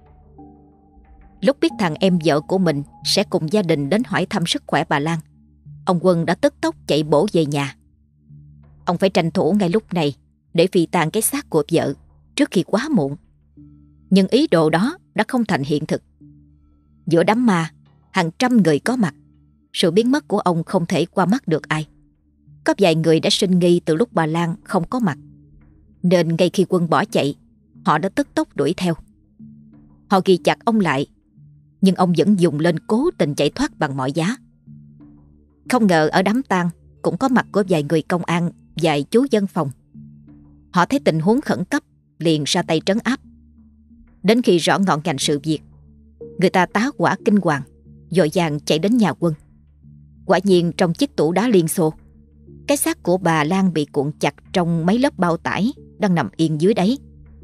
Lúc biết thằng em vợ của mình sẽ cùng gia đình đến hỏi thăm sức khỏe bà Lan, ông Quân đã tức tốc chạy bổ về nhà. Ông phải tranh thủ ngay lúc này để phi tang cái xác của vợ trước khi quá muộn. Nhưng ý đồ đó đã không thành hiện thực. Giữa đám ma, hàng trăm người có mặt, sự biến mất của ông không thể qua mắt được ai. Có vài người đã sinh nghi từ lúc bà Lan không có mặt, nên ngay khi Quân bỏ chạy, họ đã tức tốc đuổi theo. Họ ghi chặt ông lại, nhưng ông vẫn dùng lên cố tình chạy thoát bằng mọi giá. Không ngờ ở đám tang cũng có mặt của vài người công an, vài chú dân phòng. Họ thấy tình huống khẩn cấp liền ra tay trấn áp. Đến khi rõ ngọn ngành sự việc, người ta tá hỏa kinh hoàng, vội vàng chạy đến nhà Quân. Quả nhiên trong chiếc tủ đá Liên Xô, cái xác của bà Lan bị cuộn chặt trong mấy lớp bao tải đang nằm yên dưới đáy.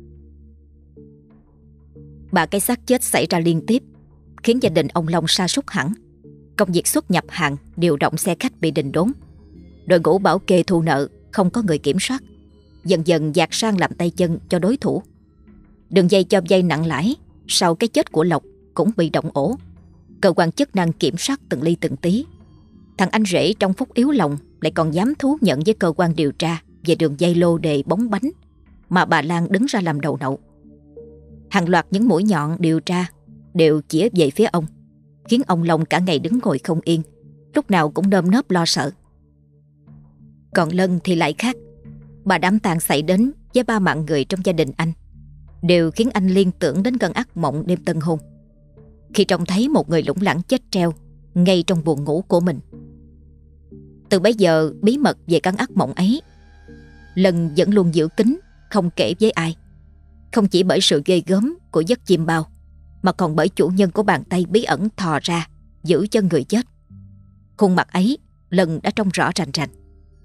Ba cái xác chết xảy ra liên tiếp, khiến gia đình ông Long sa sút hẳn. Công việc xuất nhập hàng, điều động xe khách bị đình đốn. Đội ngũ bảo kê thu nợ không có người kiểm soát, dần dần dạt sang làm tay chân cho đối thủ. Đường dây cho vay nặng lãi sau cái chết của Lộc cũng bị động ổ. Cơ quan chức năng kiểm soát từng ly từng tí. Thằng anh rể trong phút yếu lòng lại còn dám thú nhận với cơ quan điều tra về đường dây lô đề bóng bánh mà bà Lan đứng ra làm đầu nậu. Hàng loạt những mũi nhọn điều tra đều chĩa về phía ông, khiến ông Long cả ngày đứng ngồi không yên, lúc nào cũng nơm nớp lo sợ. Còn Lân thì lại khác. Bà đám tang xảy đến với ba mạng người trong gia đình anh đều khiến anh liên tưởng đến cơn ác mộng đêm tân hôn, khi trông thấy một người lủng lẳng chết treo ngay trong buồng ngủ của mình. Từ bấy giờ bí mật về căn ác mộng ấy Lân vẫn luôn giữ kín, không kể với ai. Không chỉ bởi sự ghê gớm của giấc chim bao, mà còn bởi chủ nhân của bàn tay bí ẩn thò ra giữ chân người chết. Khuôn mặt ấy Lân đã trông rõ rành rành.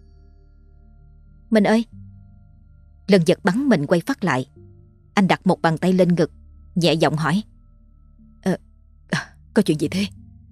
Mình ơi! Lân giật bắn mình quay phát lại. Anh đặt một bàn tay lên ngực, nhẹ giọng hỏi: Ờ, có chuyện gì thế?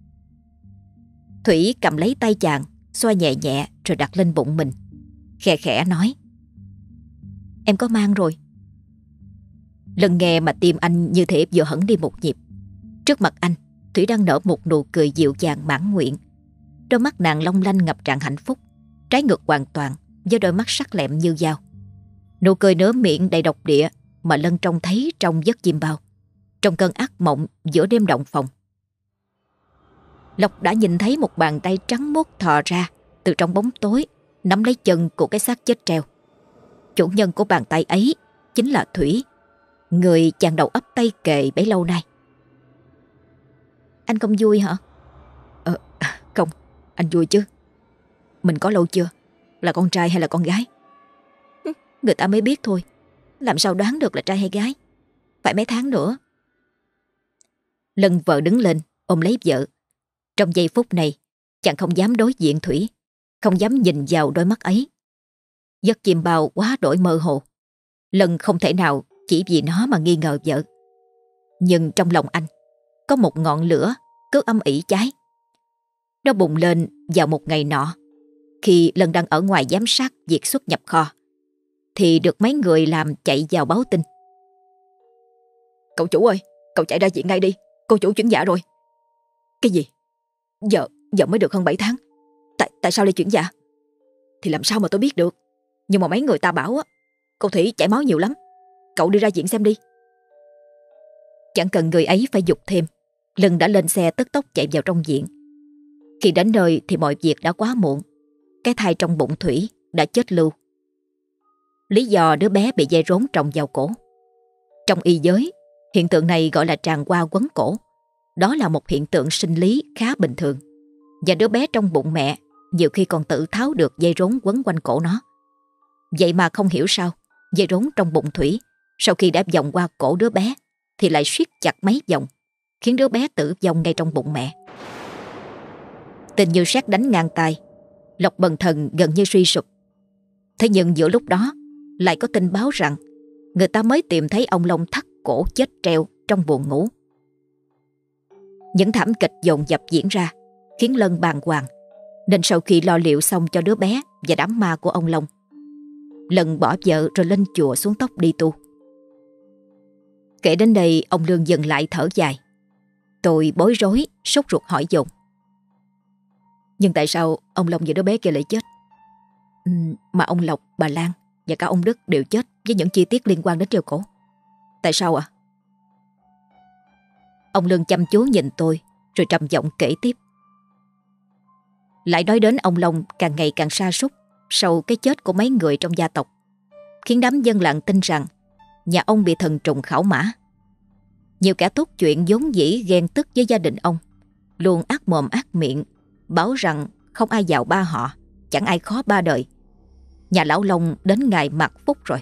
Thủy cầm lấy tay chàng, xoa nhẹ nhẹ rồi đặt lên bụng mình, khẽ khẽ nói: Em có mang rồi. Lần nghe mà tim anh như thể vừa hẳn đi một nhịp. Trước mặt anh, Thủy đang nở một nụ cười dịu dàng mãn nguyện. Đôi mắt nàng long lanh ngập tràn hạnh phúc, trái ngược hoàn toàn với đôi mắt sắc lẹm như dao. Nụ cười nở miệng đầy độc địa mà Lân trông thấy trong giấc chim bao, trong cơn ác mộng giữa đêm động phòng. Lộc đã nhìn thấy một bàn tay trắng muốt thò ra từ trong bóng tối, nắm lấy chân của cái xác chết treo. Chủ nhân của bàn tay ấy chính là Thủy, người chàng đầu ấp tay kề bấy lâu nay. Anh không vui hả? Ờ, không, anh vui chứ. Mình có lâu chưa? Là con trai hay là con gái? Người ta mới biết thôi. Làm sao đoán được là trai hay gái? Phải mấy tháng nữa. Lân vợ đứng lên ôm lấy vợ. Trong giây phút này, chàng không dám đối diện Thủy, không dám nhìn vào đôi mắt ấy. Giấc chim bao quá đổi mơ hồ. Lân không thể nào chỉ vì nó mà nghi ngờ vợ. Nhưng trong lòng anh có một ngọn lửa cứ âm ỉ cháy. Nó bùng lên vào một ngày nọ, khi Lân đang ở ngoài giám sát việc xuất nhập kho, thì được mấy người làm chạy vào báo tin. Cậu chủ ơi, cậu chạy ra viện ngay đi, cô chủ chuyển dạ rồi. Cái gì? Giờ, giờ mới được hơn bảy tháng. Tại, tại sao lại chuyển dạ? Thì làm sao mà tôi biết được. Nhưng mà mấy người ta bảo á, cô Thủy chảy máu nhiều lắm. Cậu đi ra viện xem đi. Chẳng cần người ấy phải giục thêm, Lân đã lên xe tức tốc chạy vào trong viện. Khi đến nơi thì mọi việc đã quá muộn. Cái thai trong bụng Thủy đã chết lưu. Lý do đứa bé bị dây rốn trồng vào cổ. Trong y giới, hiện tượng này gọi là tràng hoa quấn cổ. Đó là một hiện tượng sinh lý khá bình thường. Và đứa bé trong bụng mẹ nhiều khi còn tự tháo được dây rốn quấn quanh cổ nó. Vậy mà không hiểu sao dây rốn trong bụng Thủy sau khi đã vòng qua cổ đứa bé thì lại siết chặt mấy vòng, khiến đứa bé tử vong ngay trong bụng mẹ. Tin như sét đánh ngang tai, Lộc bần thần gần như suy sụp. Thế nhưng giữa lúc đó lại có tin báo rằng người ta mới tìm thấy ông Long thắt cổ chết treo trong buồng ngủ. Những thảm kịch dồn dập diễn ra khiến Lân bàng hoàng, nên sau khi lo liệu xong cho đứa bé và đám ma của ông Long, Lân bỏ vợ rồi lên chùa xuống tóc đi tu. Kể đến đây, ông Lương dừng lại thở dài. Tôi bối rối, sốt ruột hỏi dồn: nhưng tại sao ông Long và đứa bé kia lại chết? Ừ, mà ông Lộc, bà Lan và cả ông Đức đều chết với những chi tiết liên quan đến treo cổ. Tại sao ạ? À? Ông Lương chăm chú nhìn tôi rồi trầm giọng kể tiếp. Lại nói đến ông Long càng ngày càng sa sút sau cái chết của mấy người trong gia tộc, khiến đám dân làng tin rằng nhà ông bị thần trùng khảo mã. Nhiều kẻ tốt chuyện vốn dĩ ghen tức với gia đình ông, luôn ác mồm ác miệng, bảo rằng không ai giàu ba họ, chẳng ai khó ba đời. Nhà lão Long đến ngày mặc phúc rồi.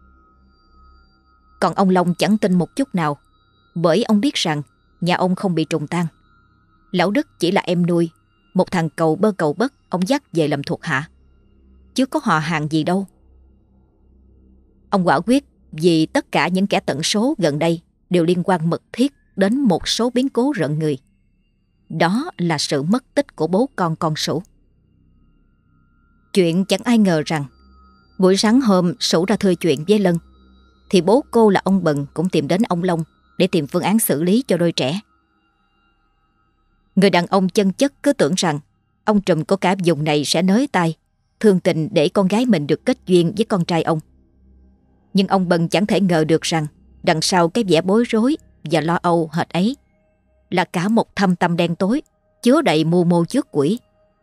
Còn ông Long chẳng tin một chút nào, bởi ông biết rằng nhà ông không bị trùng tan. Lão Đức chỉ là em nuôi, một thằng cầu bơ cầu bất ông dắt về làm thuộc hạ, chứ có họ hàng gì đâu. Ông quả quyết vì tất cả những kẻ tận số gần đây đều liên quan mật thiết đến một số biến cố rợn người. Đó là sự mất tích của bố con con Sửu. Chuyện chẳng ai ngờ rằng buổi sáng hôm Sửu ra thưa chuyện với Lân, thì bố cô là ông Bần cũng tìm đến ông Long để tìm phương án xử lý cho đôi trẻ. Người đàn ông chân chất cứ tưởng rằng ông trùm của cả vùng này sẽ nới tay, thương tình để con gái mình được kết duyên với con trai ông. Nhưng ông Bần chẳng thể ngờ được rằng đằng sau cái vẻ bối rối và lo âu hệt ấy là cả một thâm tâm đen tối chứa đầy mưu mô trước quỷ.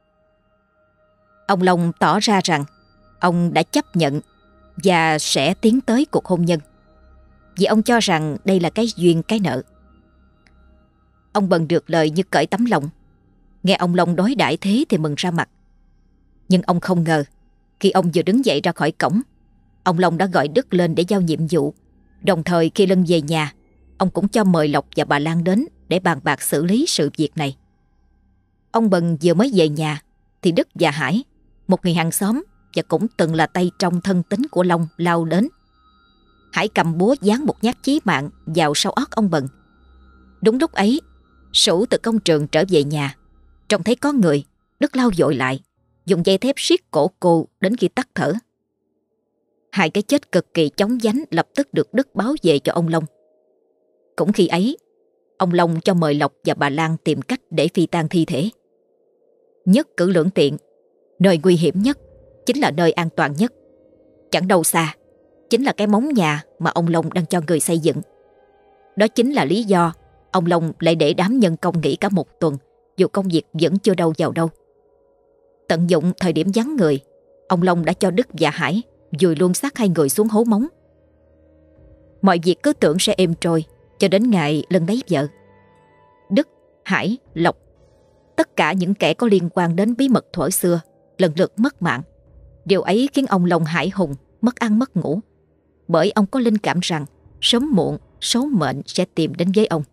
Ông Long tỏ ra rằng ông đã chấp nhận và sẽ tiến tới cuộc hôn nhân, vì ông cho rằng đây là cái duyên cái nợ. Ông Bần được lời như cởi tấm lòng. Nghe ông Long đối đãi thế thì mừng ra mặt. Nhưng ông không ngờ, khi ông vừa đứng dậy ra khỏi cổng, ông Long đã gọi Đức lên để giao nhiệm vụ. Đồng thời khi Lân về nhà, ông cũng cho mời Lộc và bà Lan đến để bàn bạc xử lý sự việc này. Ông Bần vừa mới về nhà thì Đức và Hải, một người hàng xóm và cũng từng là tay trong thân tín của Long, lao đến. Hải cầm búa giáng một nhát chí mạng vào sau óc ông Bần. Đúng lúc ấy, Sửu từ công trường trở về nhà, trông thấy có người, Đức lao vội lại, dùng dây thép siết cổ cô đến khi tắt thở. Hai cái chết cực kỳ chóng vánh lập tức được Đức báo về cho ông Long. Cũng khi ấy, ông Long cho mời Lộc và bà Lan tìm cách để phi tang thi thể. Nhất cử lưỡng tiện, nơi nguy hiểm nhất chính là nơi an toàn nhất. Chẳng đâu xa, chính là cái móng nhà mà ông Long đang cho người xây dựng. Đó chính là lý do ông Long lại để đám nhân công nghỉ cả một tuần, dù công việc vẫn chưa đâu vào đâu. Tận dụng thời điểm vắng người, ông Long đã cho Đức và Hải vùi luôn xác hai người xuống hố móng. Mọi việc cứ tưởng sẽ êm trôi cho đến ngày Lân lấy vợ. Đức, Hải, Lộc. Tất cả những kẻ có liên quan đến bí mật thuở xưa lần lượt mất mạng. Điều ấy khiến ông Long Hải Hùng mất ăn mất ngủ, bởi ông có linh cảm rằng sớm muộn số mệnh sẽ tìm đến với ông.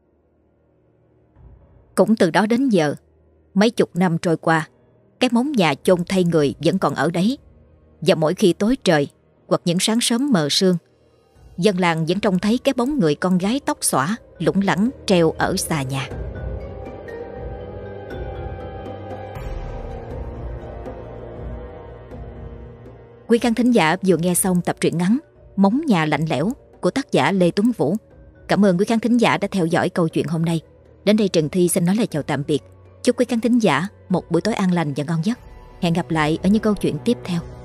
Cũng từ đó đến giờ, mấy chục năm trôi qua, cái móng nhà chôn thay người vẫn còn ở đấy. Và mỗi khi tối trời hoặc những sáng sớm mờ sương, dân làng vẫn trông thấy cái bóng người con gái tóc xõa lủng lẳng treo ở xà nhà. Quý khán thính giả vừa nghe xong tập truyện ngắn Móng nhà lạnh lẽo của tác giả Lê Tuấn Vũ. Cảm ơn quý khán thính giả đã theo dõi câu chuyện hôm nay. Đến đây Trần Thi xin nói lời chào tạm biệt. Chúc quý khán thính giả một buổi tối an lành và ngon giấc. Hẹn gặp lại ở những câu chuyện tiếp theo.